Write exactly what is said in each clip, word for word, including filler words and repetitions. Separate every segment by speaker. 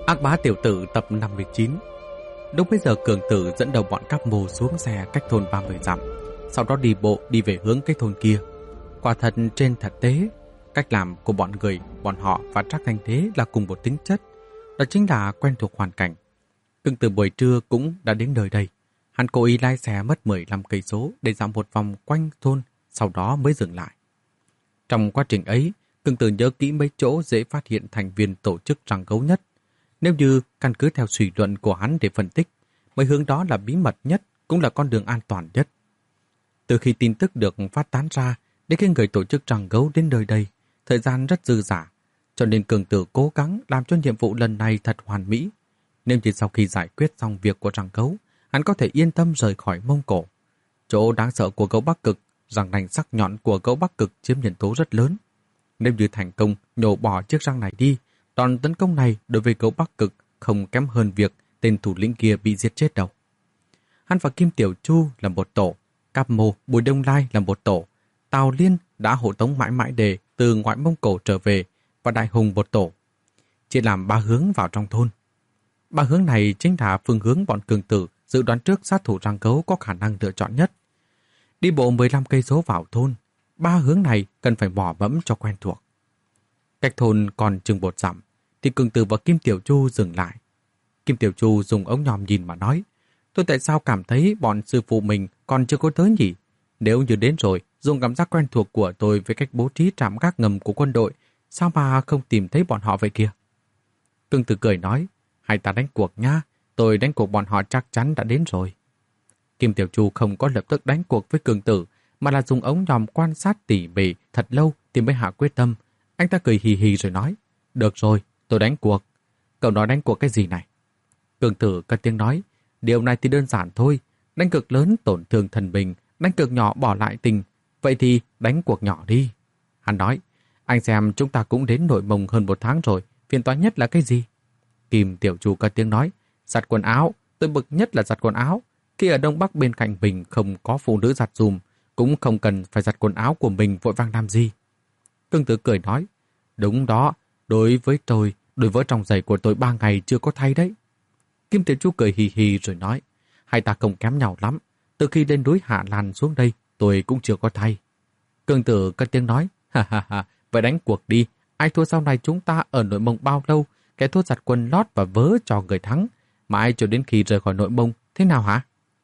Speaker 1: Ác bá tiểu tử tập năm mươi chín. Lúc bây giờ Cường Tử dẫn đầu bọn Cáp Mô xuống xe cách thôn ba mươi dặm, sau đó đi bộ đi về hướng cái thôn kia. Quả thật trên thực tế, cách làm của bọn người, bọn họ và Trác Thanh Đế là cùng một tính chất, đó chính là quen thuộc hoàn cảnh. Cường Tử buổi trưa cũng đã đến nơi đây. Hắn cố ý lái xe mất mười lăm cây số để dạo một vòng quanh thôn, sau đó mới dừng lại. Trong quá trình ấy, Cường Tử nhớ kỹ mấy chỗ dễ phát hiện thành viên tổ chức răng gấu nhất. Nếu như căn cứ theo suy luận của hắn để phân tích, mấy hướng đó là bí mật nhất, cũng là con đường an toàn nhất. Từ khi tin tức được phát tán ra, đến khi người tổ chức răng gấu đến nơi đây, thời gian rất dư dả, cho nên Cường Tử cố gắng làm cho nhiệm vụ lần này thật hoàn mỹ. Nếu như sau khi giải quyết xong việc của răng gấu, hắn có thể yên tâm rời khỏi Mông Cổ. Chỗ đáng sợ của gấu Bắc Cực, răng nanh sắc nhọn của gấu Bắc Cực chiếm nhân tố rất lớn. Nếu như thành công nhổ bỏ chiếc răng này đi, đòn tấn công này đối với gấu Bắc Cực không kém hơn việc tên thủ lĩnh kia bị giết chết đâu. Hắn và Kim Tiểu Chu là một tổ, Cáp Mô, Bùi Đông Lai là một tổ, Tào Liên đã hộ tống mãi mãi đề từ ngoại Mông Cổ trở về và Đại Hùng một tổ. Chia làm ba hướng vào trong thôn. Ba hướng này chính là phương hướng bọn Cường Tử dự đoán trước sát thủ răng gấu có khả năng lựa chọn nhất. Đi bộ mười lăm cây số vào thôn, ba hướng này cần phải mò mẫm cho quen thuộc. Cách thôn còn chừng một dặm, thì Cường Tử và Kim Tiểu Chu dừng lại. Kim Tiểu Chu dùng ống nhòm nhìn mà nói, tôi tại sao cảm thấy bọn sư phụ mình còn chưa có tới nhỉ? Nếu như đến rồi, dùng cảm giác quen thuộc của tôi với cách bố trí trạm gác ngầm của quân đội, sao mà không tìm thấy bọn họ vậy kia? Cường Tử cười nói, hay ta đánh cuộc nha, tôi đánh cuộc bọn họ chắc chắn đã đến rồi. Kim Tiểu Chu không có lập tức đánh cuộc với Cường Tử, mà là dùng ống nhòm quan sát tỉ mỉ thật lâu thì mới hạ quyết tâm. Anh ta cười hì hì rồi nói, được rồi, tôi đánh cuộc. Cậu nói đánh cuộc cái gì này? Cường Tử cất tiếng nói, điều này thì đơn giản thôi, đánh cược lớn tổn thương thần bình, đánh cược nhỏ bỏ lại tình, vậy thì đánh cuộc nhỏ đi. Hắn nói, anh xem chúng ta cũng đến Nội Mông hơn một tháng rồi, phiền toái nhất là cái gì? Kim Tiểu Chu cất tiếng nói, giặt quần áo, tôi bực nhất là giặt quần áo. Khi ở Đông Bắc bên cạnh mình không có phụ nữ giặt dùm, cũng không cần phải giặt quần áo của mình vội vàng làm gì. Cường Tử cười nói, đúng đó, đối với tôi, đối với trong giày của tôi ba ngày chưa có thay đấy. Kim Tiểu Chu cười hì hì rồi nói, hai ta không kém nhau lắm, từ khi lên núi Hạ Lan xuống đây, tôi cũng chưa có thay. Cường Tử cất tiếng nói, ha ha ha, vậy đánh cuộc đi, ai thua sau này chúng ta ở Nội Mông bao lâu, kẻ thua giặt quần lót và vớ cho người thắng, mãi cho đến khi rời khỏi Nội Mông, thế nào hả?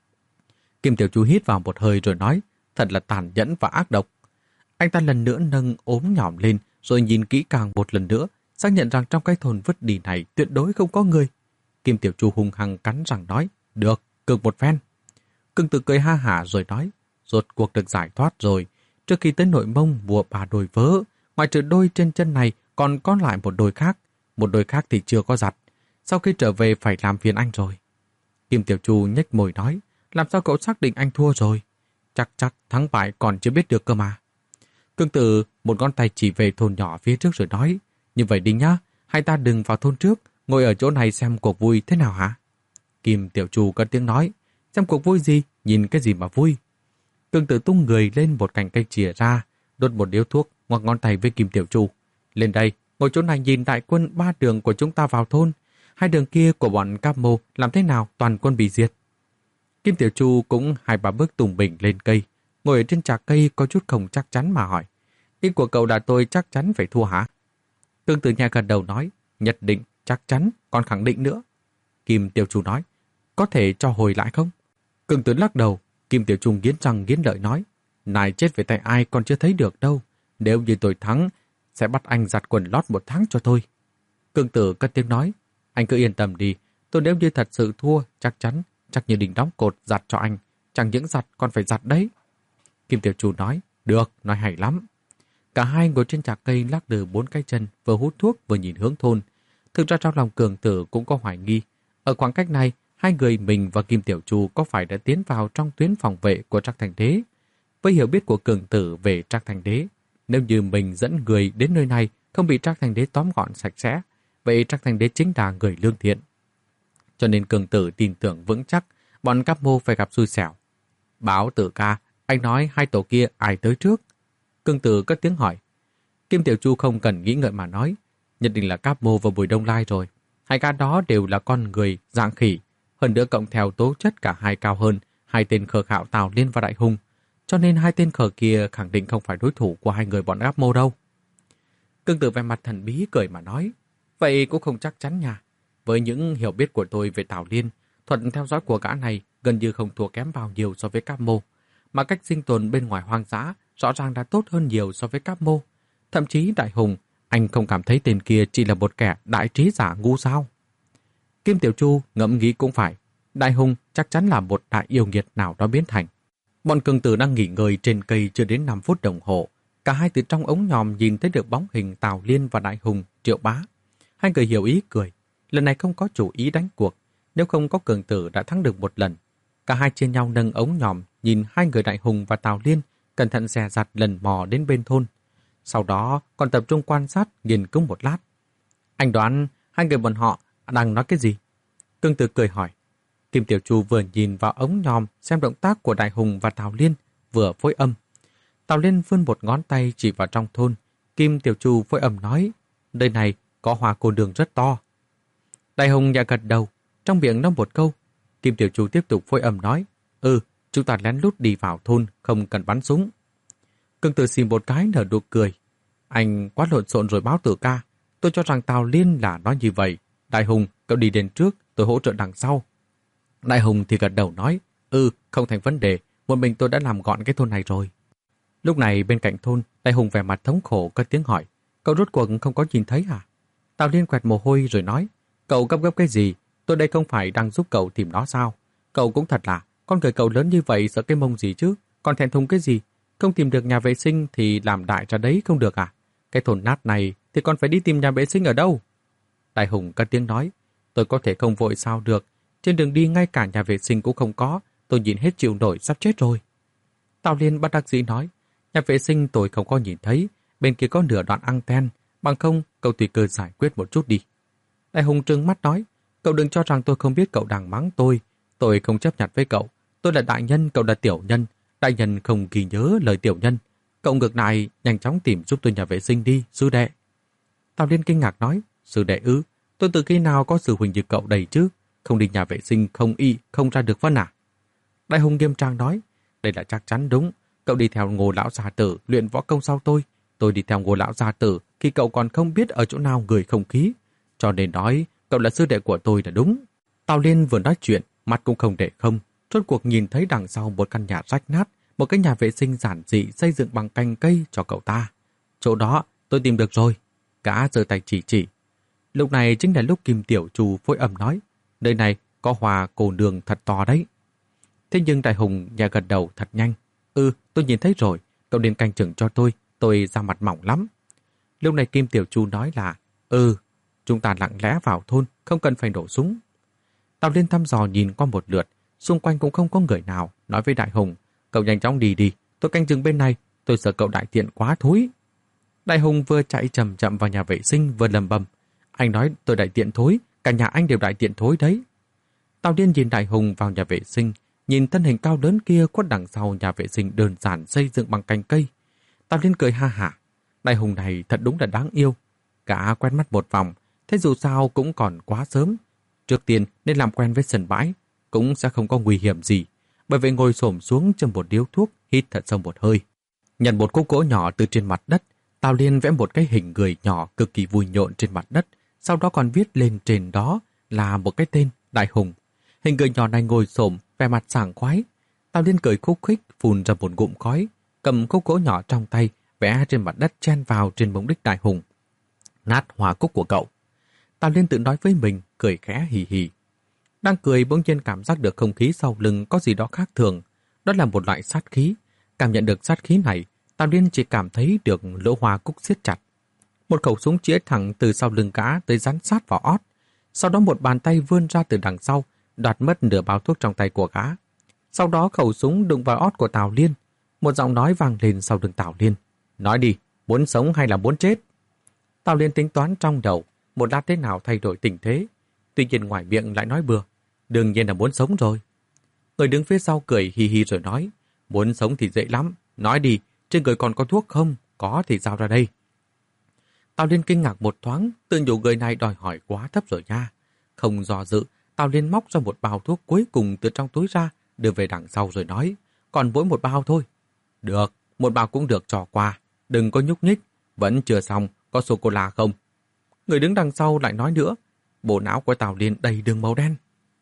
Speaker 1: Kim Tiểu Chu hít vào một hơi rồi nói, thật là tàn nhẫn và ác độc. Anh ta lần nữa nâng ốm nhỏm lên, rồi nhìn kỹ càng một lần nữa, xác nhận rằng trong cái thôn vứt đi này tuyệt đối không có người. Kim Tiểu Chu hung hăng cắn răng nói, được, cược một phen. Cường Tử cười ha hả rồi nói, rốt cuộc được giải thoát rồi. Trước khi tới Nội Mông mua ba đôi vớ, ngoài trừ đôi trên chân này còn có lại một đôi khác, một đôi khác thì chưa có giặt. Sau khi trở về phải làm phiền anh rồi. Kim Tiểu Chu nhếch môi nói, làm sao cậu xác định anh thua rồi? Chắc chắc thắng bại còn chưa biết được cơ mà. Cường Tử một ngón tay chỉ về thôn nhỏ phía trước rồi nói, như vậy đi nhá, hai ta đừng vào thôn trước, ngồi ở chỗ này xem cuộc vui thế nào hả? Kim Tiểu Chu cất tiếng nói, xem cuộc vui gì, nhìn cái gì mà vui? Cường Tử tung người lên một cành cây chìa ra, đốt một điếu thuốc, ngoắc ngón tay với Kim Tiểu Chu. Lên đây, ngồi chỗ này nhìn đại quân ba đường của chúng ta vào thôn, hai đường kia của bọn Cáp Mô làm thế nào toàn quân bị diệt. Kim Tiểu Chu cũng hai ba bước tùng bình lên cây, ngồi ở trên trạc cây có chút không chắc chắn mà hỏi, ý của cậu là tôi chắc chắn phải thua hả? Cường Tử nhà gật đầu nói, nhất định, chắc chắn, còn khẳng định nữa. Kim Tiểu Chu nói, có thể cho hồi lại không? Cường Tử lắc đầu. Kim Tiểu Chu nghiến răng nghiến lợi nói, này chết về tay ai còn chưa thấy được đâu, nếu như tôi thắng, sẽ bắt anh giặt quần lót một tháng cho tôi. Cường Tử cất tiếng nói, anh cứ yên tâm đi, tôi nếu như thật sự thua, chắc chắn, chắc như đinh đóng cột giặt cho anh, chẳng những giặt còn phải giặt đấy. Kim Tiểu Chu nói, được, nói hay lắm. Cả hai ngồi trên trạc cây lắc lư bốn cái chân, vừa hút thuốc vừa nhìn hướng thôn. Thực ra trong lòng Cường Tử cũng có hoài nghi. Ở khoảng cách này, hai người mình và Kim Tiểu Chu có phải đã tiến vào trong tuyến phòng vệ của Trác Thành Đế? Với hiểu biết của Cường Tử về Trác Thành Đế, nếu như mình dẫn người đến nơi này không bị Trác Thành Đế tóm gọn sạch sẽ, vậy Trác Thành Đế chính là người lương thiện. Cho nên Cường Tử tin tưởng vững chắc bọn Cáp Mô phải gặp xui xẻo. Báo Tử ca, anh nói hai tổ kia ai tới trước? Cường Tử cất tiếng hỏi. Kim Tiểu Chu không cần nghĩ ngợi mà nói, nhất định là Cáp Mô và Bùi Đông Lai rồi. Hai gã đó đều là con người dạng khỉ, hơn nữa cộng theo tố chất cả hai cao hơn hai tên khờ khạo Tào Liên và Đại Hùng, cho nên hai tên khờ kia khẳng định không phải đối thủ của hai người bọn Áp Mô đâu. Cương Tử vẻ mặt thần bí cười mà nói, vậy cũng không chắc chắn nha. Với những hiểu biết của tôi về Tào Liên, thuật theo dõi của gã này gần như không thua kém bao nhiêu so với Cáp Mô, mà cách sinh tồn bên ngoài hoang dã rõ ràng đã tốt hơn nhiều so với Cáp Mô. Thậm chí Đại Hùng, anh không cảm thấy tên kia chỉ là một kẻ đại trí giả ngu sao? Kim Tiểu Chu ngẫm nghĩ cũng phải, Đại Hùng chắc chắn là một đại yêu nghiệt nào đó biến thành. Bọn cường tử đang nghỉ ngơi trên cây chưa đến năm phút đồng hồ. Cả hai từ trong ống nhòm nhìn thấy được bóng hình Tào Liên và Đại Hùng, Triệu Bá. Hai người hiểu ý cười. Lần này không có chủ ý đánh cuộc. Nếu không có cường tử đã thắng được một lần. Cả hai chia nhau nâng ống nhòm nhìn hai người Đại Hùng và Tào Liên cẩn thận dè dặt lần mò đến bên thôn. Sau đó còn tập trung quan sát nghiên cứu một lát. Anh đoán hai người bọn họ đang nói cái gì? Cường tử cười hỏi. Kim Tiểu Chu vừa nhìn vào ống nhòm xem động tác của Đại Hùng và Tào Liên, vừa phối âm. Tào Liên vươn một ngón tay chỉ vào trong thôn. Kim Tiểu Chu phối âm nói, nơi này có hoa cô đường rất to. Đại Hùng nhẹ gật đầu, trong miệng nói một câu. Kim Tiểu Chu tiếp tục phối âm nói, ừ, chúng ta lén lút đi vào thôn, không cần bắn súng. Cường tử xì một cái nở nụ cười. Anh quá lộn xộn rồi báo tử ca. Tôi cho rằng Tào Liên là nói như vậy. Đại Hùng, cậu đi đến trước, tôi hỗ trợ đằng sau. Đại Hùng thì gật đầu nói, ừ, không thành vấn đề, một mình tôi đã làm gọn cái thôn này rồi. Lúc này bên cạnh thôn, Đại Hùng vẻ mặt thống khổ cất tiếng hỏi, cậu rốt cuộc không có nhìn thấy à? Tào Liên quẹt mồ hôi rồi nói, cậu gấp gấp cái gì? Tôi đây không phải đang giúp cậu tìm nó sao? Cậu cũng thật là, con người cậu lớn như vậy sợ cái mông gì chứ? Còn thẹn thùng cái gì? Không tìm được nhà vệ sinh thì làm đại ra đấy không được à? Cái thôn nát này thì còn phải đi tìm nhà vệ sinh ở đâu? Đại Hùng cất tiếng nói, tôi có thể không vội sao được. Trên đường đi ngay cả nhà vệ sinh cũng không có, tôi nhìn hết chịu nổi sắp chết rồi. Tào Liên bất đắc dĩ nói, nhà vệ sinh tôi không có nhìn thấy, bên kia có nửa đoạn anten, bằng không cậu tùy cơ giải quyết một chút đi. Đại Hùng trừng mắt nói, cậu đừng cho rằng tôi không biết cậu đang mắng tôi, tôi không chấp nhận với cậu, tôi là đại nhân, cậu là tiểu nhân, đại nhân không ghi nhớ lời tiểu nhân, cậu ngược lại nhanh chóng tìm giúp tôi nhà vệ sinh đi, sư đệ. Tào Liên kinh ngạc nói, sư đệ ư, tôi từ khi nào có sư huynh như cậu đầy chứ? Không đi nhà vệ sinh, không y, không ra được vân à? Đại Hùng nghiêm trang nói, đây là chắc chắn đúng. Cậu đi theo Ngô lão gia tử luyện võ công sau tôi. Tôi đi theo Ngô lão gia tử khi cậu còn không biết ở chỗ nào người không khí. Cho nên nói, cậu là sư đệ của tôi là đúng. Tào Liên vừa nói chuyện, mắt cũng không để không. Rốt cuộc nhìn thấy đằng sau một căn nhà rách nát, một cái nhà vệ sinh giản dị xây dựng bằng cành cây cho cậu ta. Chỗ đó, tôi tìm được rồi. Gã giơ tay chỉ chỉ. Lúc này chính là lúc Kim Tiểu Chu phối âm nói, nơi này có hoa cô nương thật to đấy. Thế nhưng Đại Hùng nhà gật đầu thật nhanh. Ừ, tôi nhìn thấy rồi, cậu nên canh chừng cho tôi, tôi da mặt mỏng lắm. Lúc này Kim Tiểu Chu nói là, ừ, chúng ta lặng lẽ vào thôn, không cần phải nổ súng. Tào Liên thăm dò nhìn qua một lượt, xung quanh cũng không có người nào, nói với Đại Hùng, cậu nhanh chóng đi đi, tôi canh chừng bên này, tôi sợ cậu đại tiện quá thối. Đại Hùng vừa chạy chậm chậm vào nhà vệ sinh vừa lầm bầm, anh nói tôi đại tiện thối, cả nhà anh đều đại tiện thối đấy. Tào Liên nhìn Đại Hùng vào nhà vệ sinh, nhìn thân hình cao lớn kia khuất đằng sau nhà vệ sinh đơn giản xây dựng bằng cành cây. Tào Liên cười ha hả, Đại Hùng này thật đúng là đáng yêu. Cả quen mắt một vòng, thế dù sao cũng còn quá sớm. Trước tiên nên làm quen với sân bãi, cũng sẽ không có nguy hiểm gì. Bởi vậy ngồi xổm xuống châm một điếu thuốc, hít thật sâu một hơi. Nhận một khúc gỗ nhỏ từ trên mặt đất, Tào Liên vẽ một cái hình người nhỏ cực kỳ vui nhộn trên mặt đất, sau đó còn viết lên trên đó là một cái tên, Đại Hùng. Hình người nhỏ này ngồi xổm, vẻ mặt sảng khoái. Tào Liên cười khúc khích, phun ra một ngụm khói, cầm khúc gỗ nhỏ trong tay, vẽ trên mặt đất chen vào trên mông đích Đại Hùng. Nát hoa cúc của cậu. Tào Liên tự nói với mình, cười khẽ hì hì. Đang cười bỗng nhiên cảm giác được không khí sau lưng có gì đó khác thường. Đó là một loại sát khí. Cảm nhận được sát khí này, Tào Liên chỉ cảm thấy được lỗ hoa cúc siết chặt. Một khẩu súng chĩa thẳng từ sau lưng gã tới dán sát vào ót. Sau đó một bàn tay vươn ra từ đằng sau, đoạt mất nửa bao thuốc trong tay của gã. Sau đó khẩu súng đụng vào ót của Tào Liên. Một giọng nói vang lên sau lưng Tào Liên. Nói đi, muốn sống hay là muốn chết? Tào Liên tính toán trong đầu, một lát thế nào thay đổi tình thế. Tuy nhiên ngoài miệng lại nói bừa. Đương nhiên là muốn sống rồi. Người đứng phía sau cười hì hì rồi nói. Muốn sống thì dễ lắm. Nói đi, trên người còn có thuốc không? Có thì giao ra đây. Tào Liên kinh ngạc một thoáng, tự nhủ người này đòi hỏi quá thấp rồi nha. Không do dự, Tào Liên móc ra một bao thuốc cuối cùng từ trong túi ra, đưa về đằng sau rồi nói, còn mỗi một bao thôi. Được, một bao cũng được, cho qua, đừng có nhúc nhích, vẫn chưa xong, có sô-cô-la không? Người đứng đằng sau lại nói nữa, bộ não của Tào Liên đầy đường màu đen.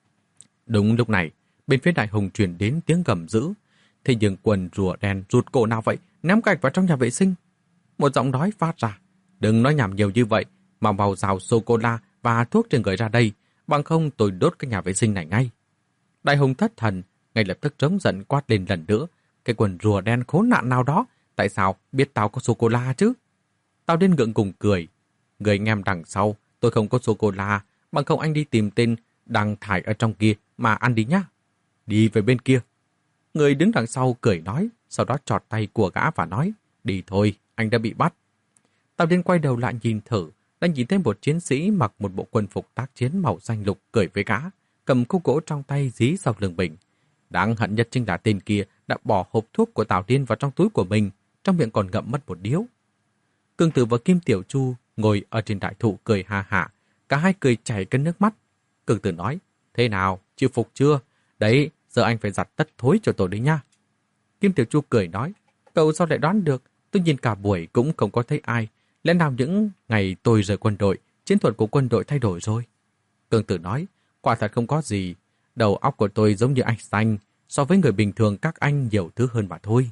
Speaker 1: Đúng lúc này, bên phía Đại Hùng truyền đến tiếng gầm dữ. Thế nhưng quần rùa đen rụt cổ nào vậy, ném gạch vào trong nhà vệ sinh. Một giọng nói phát ra, đừng nói nhảm nhiều như vậy, mà vào rào sô-cô-la và thuốc trên người ra đây, bằng không tôi đốt cái nhà vệ sinh này ngay. Đại Hùng thất thần, ngay lập tức trống giận quát lên lần nữa, cái quần rùa đen khốn nạn nào đó, tại sao biết tao có sô-cô-la chứ? Tao đến ngượng cùng cười, người anh em đằng sau, tôi không có sô-cô-la, bằng không anh đi tìm tên đang thải ở trong kia mà ăn đi nhá. Đi về bên kia. Người đứng đằng sau cười nói, sau đó chọt tay của gã và nói, đi thôi, anh đã bị bắt. Tào Liên quay đầu lại nhìn thử, đã nhìn thấy một chiến sĩ mặc một bộ quân phục tác chiến màu xanh lục cười với gã, cầm khúc gỗ trong tay dí sau lưng mình. Đáng hận nhất chính là tên kia đã bỏ hộp thuốc của Tào Liên vào trong túi của mình, trong miệng còn ngậm mất một điếu. Cương Tử và Kim Tiểu Chu ngồi ở trên đại thụ cười ha hả, cả hai cười chảy cơn nước mắt. Cương Tử nói, thế nào, chịu phục chưa? Đấy, giờ anh phải giặt tất thối cho tôi đấy nha. Kim Tiểu Chu cười nói, cậu sao lại đoán được, tôi nhìn cả buổi cũng không có thấy ai. Lẽ nào những ngày tôi rời quân đội, chiến thuật của quân đội thay đổi rồi? Cương Tử nói, quả thật không có gì. Đầu óc của tôi giống như anh xanh, so với người bình thường các anh nhiều thứ hơn mà thôi.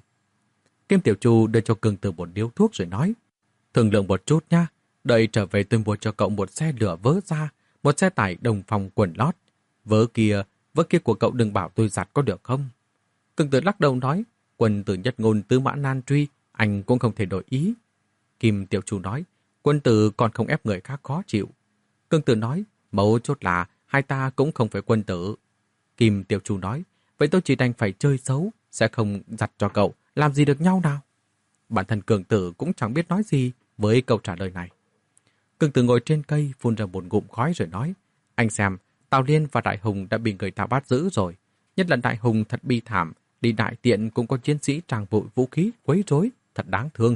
Speaker 1: Kim Tiểu Chu đưa cho Cương Tử một điếu thuốc rồi nói, thương lượng một chút nha, đợi trở về tôi mua cho cậu một xe lửa vớ ra, một xe tải đồng phòng quần lót. Vớ kia, vớ kia của cậu đừng bảo tôi giặt có được không? Cương Tử lắc đầu nói, quân tử nhất ngôn tứ mã nan truy, anh cũng không thể đổi ý. Kim Tiểu Chu nói, quân tử còn không ép người khác khó chịu. Cương Tử nói, mấu chốt là hai ta cũng không phải quân tử. Kim Tiểu Chu nói, vậy tôi chỉ đành phải chơi xấu, sẽ không giặt cho cậu, làm gì được nhau nào? Bản thân Cương Tử cũng chẳng biết nói gì với câu trả lời này. Cương Tử ngồi trên cây phun ra một ngụm khói rồi nói, anh xem, Tào Liên và Đại Hùng đã bị người ta bắt giữ rồi. Nhất là Đại Hùng thật bi thảm, đi đại tiện cũng có chiến sĩ tràng vội vũ khí quấy rối, thật đáng thương.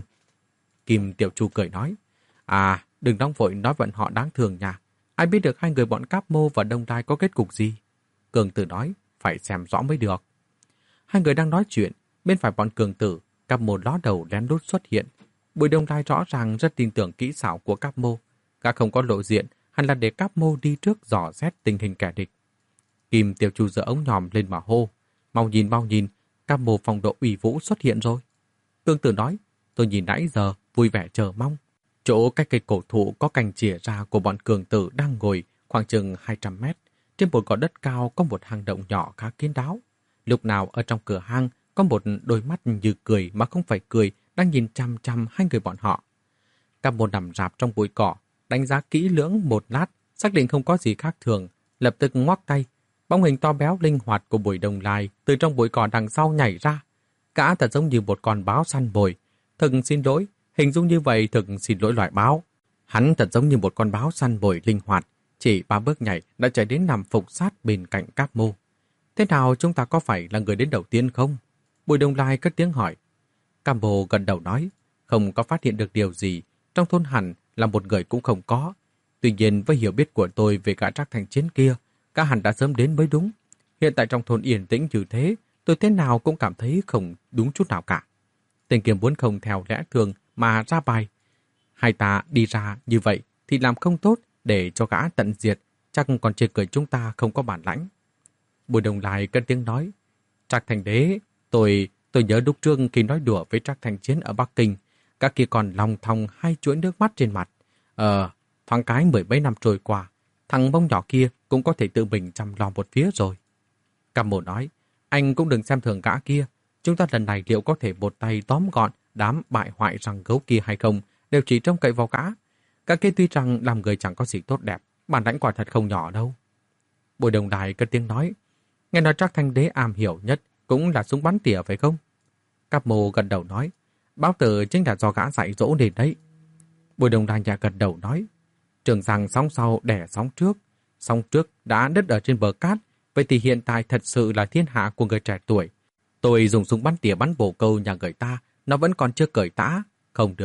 Speaker 1: Kim Tiểu Chu cười nói, à, đừng nóng vội nói vận họ đáng thương nha. Ai biết được hai người bọn Cáp Mô và Đông Đai có kết cục gì? Cường Tử nói, phải xem rõ mới được. Hai người đang nói chuyện, bên phải bọn Cường Tử, Cáp Mô ló đầu lén lút xuất hiện. Bùi Đông Đai rõ ràng rất tin tưởng kỹ xảo của Cáp Mô. Gã không có lộ diện, hẳn là để Cáp Mô đi trước dò xét tình hình kẻ địch. Kim Tiểu Chu giơ ống nhòm lên mà hô, mau nhìn mau nhìn, Cáp Mô phong độ uy vũ xuất hiện rồi. Cường Tử nói, tôi nhìn nãy giờ, vui vẻ chờ mong. Chỗ cách cây cổ thụ có cành chìa ra của bọn Cường Tử đang ngồi khoảng chừng hai trăm mét. Trên một gò đất cao có một hang động nhỏ khá kín đáo. Lúc nào ở trong cửa hang có một đôi mắt như cười mà không phải cười đang nhìn chăm chăm hai người bọn họ. Cáp Mô nằm rạp trong bụi cỏ, đánh giá kỹ lưỡng một lát, xác định không có gì khác thường, lập tức ngoắc tay. Bóng hình to béo linh hoạt của Bùi Đông Lai từ trong bụi cỏ đằng sau nhảy ra. Gã thật giống như một con báo săn mồi. Thực xin lỗi, hình dung như vậy thực xin lỗi loại báo. Hắn thật giống như một con báo săn mồi linh hoạt, chỉ ba bước nhảy đã chạy đến nằm phục sát bên cạnh Cáp Mô. Thế nào chúng ta có phải là người đến đầu tiên không? Bùi Đông Lai cất tiếng hỏi. Cáp Mô gần đầu nói, không có phát hiện được điều gì, trong thôn hẳn là một người cũng không có. Tuy nhiên với hiểu biết của tôi về gã Trác Thành Chiến kia, cả hẳn đã sớm đến mới đúng. Hiện tại trong thôn yên tĩnh như thế, tôi thế nào cũng cảm thấy không đúng chút nào cả. Tên kia muốn không theo lẽ thường mà ra bài. Hai ta đi ra như vậy thì làm không tốt, để cho gã tận diệt, chắc còn chê cười chúng ta không có bản lãnh. Bùi Đông Lai cất tiếng nói, Trác Thành Đế, tôi tôi nhớ lúc trước khi nói đùa với Trác Thành Chiến ở Bắc Kinh, các kia còn lòng thòng hai chuỗi nước mắt trên mặt. Ờ, thoáng cái mười mấy năm trôi qua, thằng bông nhỏ kia cũng có thể tự mình chăm lo một phía rồi. Cáp Mô nói, anh cũng đừng xem thường gã kia, chúng ta lần này liệu có thể một tay tóm gọn đám bại hoại răng gấu kia hay không, đều chỉ trông cậy vào gã. Các kia tuy rằng làm người chẳng có gì tốt đẹp, bản lãnh quả thật không nhỏ đâu. Bùi Đông Lai cất tiếng nói, nghe nói Trác Thành Đế am hiểu nhất cũng là súng bắn tỉa phải không? Cáp Mô gật đầu nói, báo tử chính là do gã dạy dỗ nên đấy. Bùi Đông Lai nhà gật đầu nói, trường rằng sóng sau đẻ sóng trước, sóng trước đã đứt ở trên bờ cát, vậy thì hiện tại thật sự là thiên hạ của người trẻ tuổi. Tôi dùng súng bắn tỉa bắn bồ câu nhà người ta, nó vẫn còn chưa cởi tã. Không được,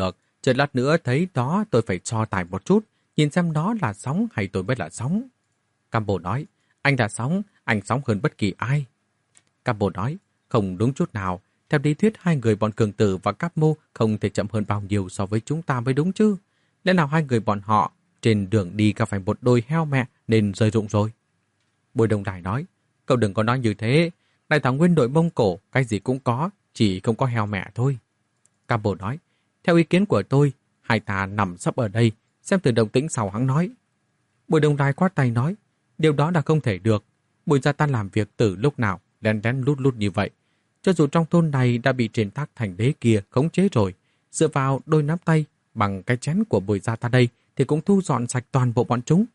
Speaker 1: Chờ lát nữa thấy đó tôi phải so tài một chút, nhìn xem đó là sóng hay tôi mới là sóng. Cambo nói, anh là sóng, anh sóng hơn bất kỳ ai. Cambo nói, không đúng chút nào. Theo lý thuyết hai người bọn Cường Tử và Capo không thể chậm hơn bao nhiêu so với chúng ta mới đúng chứ. Lẽ nào hai người bọn họ trên đường đi gặp phải một đôi heo mẹ nên rơi rụng rồi? Bùi Đông Đài nói, cậu đừng có nói như thế. Đại thảo nguyên đội Mông Cổ, cái gì cũng có, chỉ không có heo mẹ thôi. Cambo nói, theo ý kiến của tôi, hai ta nằm sấp ở đây, xem từ động tĩnh sau hắn nói. Bùi Đông Đài quát tay nói, điều đó là không thể được. Bùi gia ta làm việc từ lúc nào, lén lén lút lút như vậy. Cho dù trong thôn này đã bị trên tác thành đế kia khống chế rồi, dựa vào đôi nắm tay bằng cái chén của bùi gia ta đây thì cũng thu dọn sạch toàn bộ bọn chúng.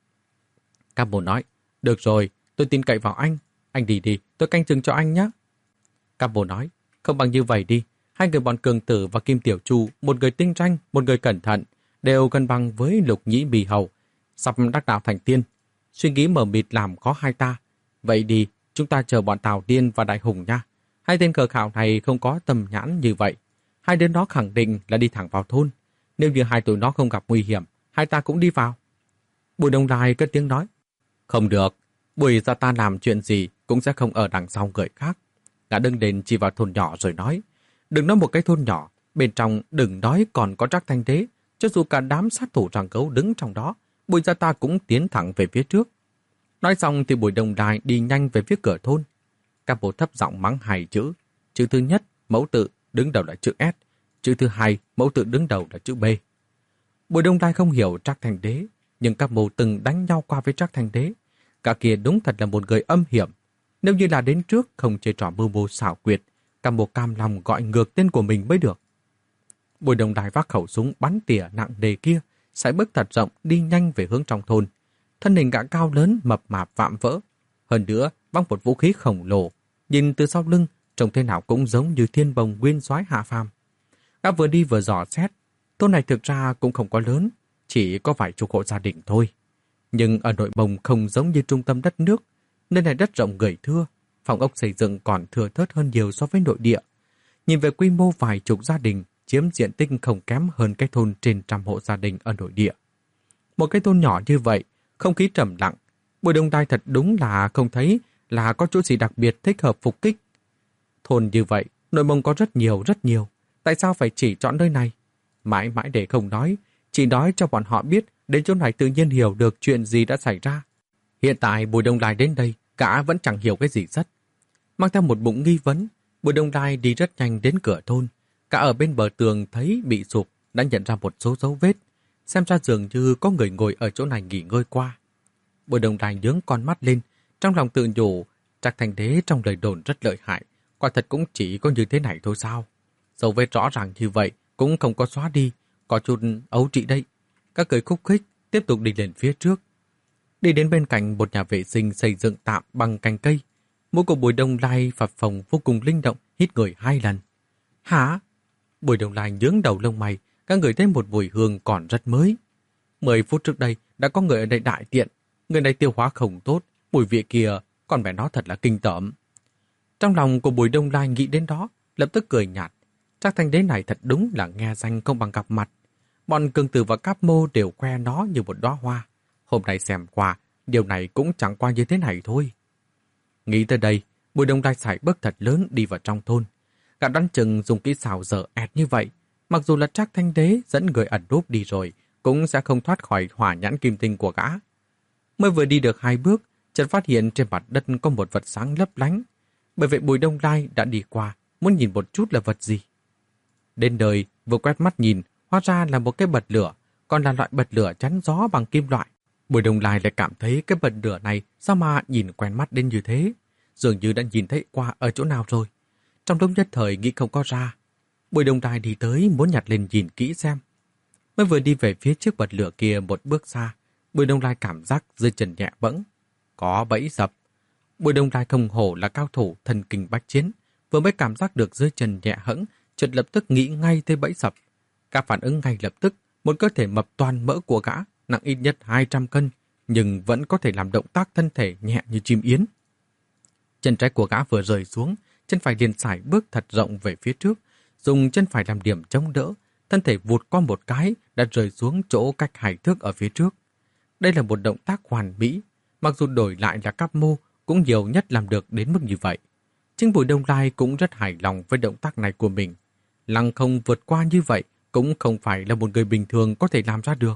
Speaker 1: Cambo nói, được rồi, tôi tin cậy vào anh. Anh đi đi, tôi canh chừng cho anh nhé. Cambo nói, không bằng như vậy đi. Hai người bọn Cường Tử và Kim Tiểu Chu, một người tinh tranh, một người cẩn thận, đều cân bằng với Lục Nhĩ Bì Hầu, sắp đắc đạo thành tiên. Suy nghĩ mờ mịt làm khó hai ta. Vậy đi, chúng ta chờ bọn Tào Tiên và Đại Hùng nha. Hai tên cờ khảo này không có tầm nhãn như vậy. Hai đứa nó khẳng định là đi thẳng vào thôn. Nếu như hai tụi nó không gặp nguy hiểm, hai ta cũng đi vào. Bùi Đông Đài cất tiếng nói, không được, Bùi gia ta làm chuyện gì cũng sẽ không ở đằng sau người khác. Đã đừng đến chỉ vào thôn nhỏ rồi nói. Đừng nói một cái thôn nhỏ, bên trong đừng nói còn có Trác Thanh Đế. Cho dù cả đám sát thủ răng cấu đứng trong đó, Bùi gia ta cũng tiến thẳng về phía trước. Nói xong thì Bùi Đông Đài đi nhanh về phía cửa thôn. Các bộ thấp giọng mắng hai chữ. Chữ thứ nhất, mẫu tự, đứng đầu là chữ S. Chữ thứ hai, mẫu tự đứng đầu là chữ B. Bùi Đông Đài không hiểu Trác Thanh Đế, nhưng các bộ từng đánh nhau qua với Trác Thanh Đế. Cả kia đúng thật là một người âm hiểm. Nếu như là đến trước không chơi trò mưu mô xảo quyệt, các bộ cam lòng gọi ngược tên của mình mới được. Bùi Đông Đài vác khẩu súng bắn tỉa nặng nề kia, sải bước thật rộng đi nhanh về hướng trong thôn. Thân hình gã cao lớn mập mạp vạm vỡ. Hơn nữa, văng một vũ khí khổng lồ, nhìn từ sau lưng, trông thế nào cũng giống như thiên bồng nguyên soái hạ phàm. Gã vừa đi vừa dò xét, thôn này thực ra cũng không có lớn, chỉ có vài chục hộ gia đình thôi. Nhưng ở nội bồng không giống như trung tâm đất nước, nơi này đất rộng gầy thưa, phòng ốc xây dựng còn thừa thớt hơn nhiều so với nội địa. Nhìn về quy mô vài chục gia đình, chiếm diện tích không kém hơn cái thôn trên trăm hộ gia đình ở nội địa. Một cái thôn nhỏ như vậy, không khí trầm lặng, Bùi Đông Đài thật đúng là không thấy là có chỗ gì đặc biệt thích hợp phục kích. Thôn như vậy, nội mông có rất nhiều rất nhiều, tại sao phải chỉ chọn nơi này? Mãi mãi để không nói, chỉ nói cho bọn họ biết đến chỗ này tự nhiên hiểu được chuyện gì đã xảy ra. Hiện tại Bùi Đông Đài đến đây, cả vẫn chẳng hiểu cái gì rất. Mang theo một bụng nghi vấn, Bùi Đông Đài đi rất nhanh đến cửa thôn. Cả ở bên bờ tường thấy bị sụp, đã nhận ra một số dấu vết. Xem ra dường như có người ngồi ở chỗ này nghỉ ngơi qua. Bùi Đông Đài nhướng con mắt lên, trong lòng tự nhủ, Trác Thanh Đế trong lời đồn rất lợi hại, quả thật cũng chỉ có như thế này thôi sao? Dấu vết rõ ràng như vậy cũng không có xóa đi, có chút ấu trĩ đây. Các cười khúc khích tiếp tục đi lên phía trước. Đi đến bên cạnh một nhà vệ sinh xây dựng tạm bằng cành cây. Mũi của Bùi Đông Lai phập phồng vô cùng linh động, hít người hai lần. Hả? Bùi Đông Lai nhướng đầu lông mày, các người thấy một mùi hương còn rất mới. Mười phút trước đây đã có người ở đây đại tiện. Người này tiêu hóa không tốt, mùi vị kia, còn mẹ nó thật là kinh tởm. Trong lòng của Bùi Đông Lai nghĩ đến đó, lập tức cười nhạt. Trác Thanh Đế này thật đúng là nghe danh không bằng gặp mặt. Bọn Cường Tử và Cáp Mô đều khoe nó như một đóa hoa. Hôm nay xem qua, điều này cũng chẳng qua như thế này thôi. Nghĩ tới đây, Bùi Đông Lai sải bước thật lớn đi vào trong thôn. Gã đoán chừng dùng kỹ xảo dở ẹt như vậy, mặc dù là Trác Thanh Đế dẫn người ẩn núp đi rồi, cũng sẽ không thoát khỏi hỏa nhãn kim tinh của gã. Mới vừa đi được hai bước, chợt phát hiện trên mặt đất có một vật sáng lấp lánh. Bởi vậy Bùi Đông Lai đã đi qua, muốn nhìn một chút là vật gì. Đến đời, vừa quét mắt nhìn, hóa ra là một cái bật lửa, còn là loại bật lửa chắn gió bằng kim loại. Bùi Đông Lai lại cảm thấy cái bật lửa này sao mà nhìn quen mắt đến như thế, dường như đã nhìn thấy qua ở chỗ nào rồi. Trong lúc nhất thời nghĩ không có ra, Bùi Đông Lai đi tới muốn nhặt lên nhìn kỹ xem. Mới vừa đi về phía trước bật lửa kia một bước xa, Bùi Đông Lai cảm giác dưới chân nhẹ bẫng, có bẫy dập. Bùi Đông Lai không hổ là cao thủ thần kinh bách chiến, vừa mới cảm giác được dưới chân nhẹ hẫng, chợt lập tức nghĩ ngay tới bẫy sập. Cả phản ứng ngay lập tức, một cơ thể mập toàn mỡ của gã, nặng ít nhất hai trăm cân, nhưng vẫn có thể làm động tác thân thể nhẹ như chim yến. Chân trái của gã vừa rời xuống, chân phải liền sải bước thật rộng về phía trước, dùng chân phải làm điểm chống đỡ, thân thể vụt qua một cái đã rơi xuống chỗ cách hai thước ở phía trước. Đây là một động tác hoàn mỹ, mặc dù đổi lại là Cáp Mô cũng nhiều nhất làm được đến mức như vậy. Chính Bùi Đông Lai cũng rất hài lòng với động tác này của mình. Lăng không vượt qua như vậy cũng không phải là một người bình thường có thể làm ra được.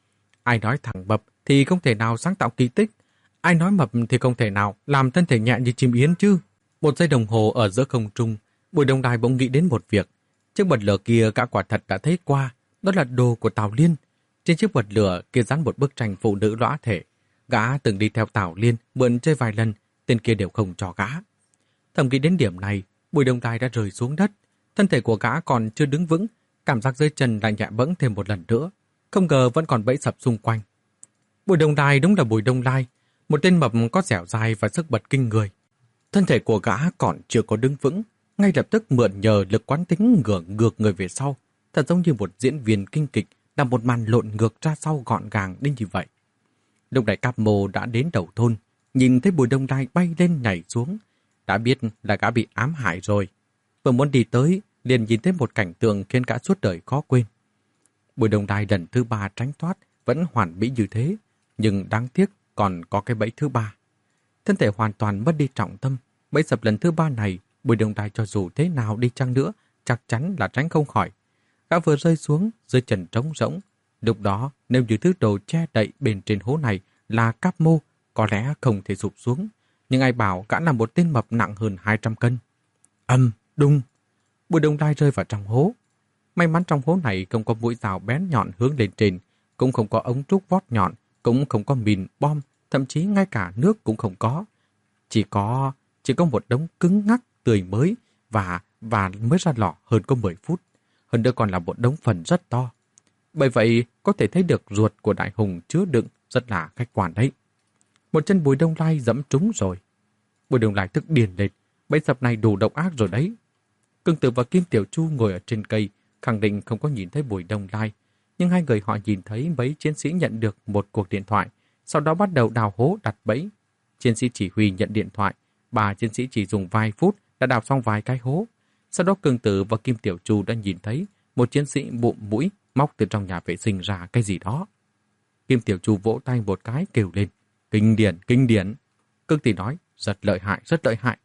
Speaker 1: Ai nói thẳng mập thì không thể nào sáng tạo kỳ tích. Ai nói mập thì không thể nào làm thân thể nhẹ như chim yến chứ. Một giây đồng hồ ở giữa không trung, Bùi Đông Lai bỗng nghĩ đến một việc. Chiếc bật lửa kia cả quả thật đã thấy qua, đó là đồ của Tào Liên. Trên chiếc bật lửa kia dán một bức tranh phụ nữ lõa thể. Gã từng đi theo Tào Liên, mượn chơi vài lần, tên kia đều không cho gã. Thầm nghĩ đến điểm này, Bùi Đông Lai đã rơi xuống đất. Thân thể của gã còn chưa đứng vững, cảm giác dưới chân lại nhẹ bẫng thêm một lần nữa. Không ngờ vẫn còn bẫy sập xung quanh. Bùi Đông Lai đúng là Bùi Đông Lai, một tên mập có dẻo dai và sức bật kinh người. Thân thể của gã còn chưa có đứng vững, ngay lập tức mượn nhờ lực quán tính ngửa ngược người về sau, thật giống như một diễn viên kinh kịch làm một màn lộn ngược ra sau gọn gàng đến như vậy. Lúc này Cáp Mô đã đến đầu thôn, nhìn thấy Bùi Đông Lai bay lên nhảy xuống, đã biết là gã bị ám hại rồi. Vừa muốn đi tới, liền nhìn thấy một cảnh tượng khiến gã suốt đời khó quên. Bùi Đông Lai lần thứ ba tránh thoát vẫn hoàn mỹ như thế, nhưng đáng tiếc còn có cái bẫy thứ ba. Thân thể hoàn toàn mất đi trọng tâm, bẫy sập lần thứ ba này, Bùi Đông Lai cho dù thế nào đi chăng nữa, chắc chắn là tránh không khỏi. Gã vừa rơi xuống, dưới chân trống rỗng. Lúc đó, nếu như thứ đồ che đậy bên trên hố này là Cáp Mô, có lẽ không thể sụp xuống. Nhưng ai bảo gã là một tên mập nặng hơn hai trăm cân. Âm, đung, Bùi Đông Lai rơi vào trong hố. May mắn trong hố này không có mũi rào bén nhọn hướng lên trên, cũng không có ống trúc vót nhọn, cũng không có mìn, bom, thậm chí ngay cả nước cũng không có. Chỉ có chỉ có một đống cứng ngắc, tươi mới và và mới ra lò hơn có mười phút. Hơn nữa còn là một đống phần rất to. Bởi vậy có thể thấy được ruột của Đại Hùng chứa đựng rất là khách quan đấy. Một chân Bùi Đông Lai dẫm trúng rồi. Bùi Đông Lai tức điên lên, bẫy sập này đủ độc ác rồi đấy. Cương Tử và Kim Tiểu Chu ngồi ở trên cây, khẳng định không có nhìn thấy Bùi Đông Lai, nhưng hai người họ nhìn thấy mấy chiến sĩ nhận được một cuộc điện thoại, sau đó bắt đầu đào hố đặt bẫy. Chiến sĩ chỉ huy nhận điện thoại, ba chiến sĩ chỉ dùng vài phút đã đào xong vài cái hố. Sau đó Cương Tử và Kim Tiểu Chu đã nhìn thấy một chiến sĩ bụm mũi móc từ trong nhà vệ sinh ra cái gì đó. Kim Tiểu Chu vỗ tay một cái kêu lên, kinh điển, kinh điển. Cương Tử nói, rất lợi hại, rất lợi hại.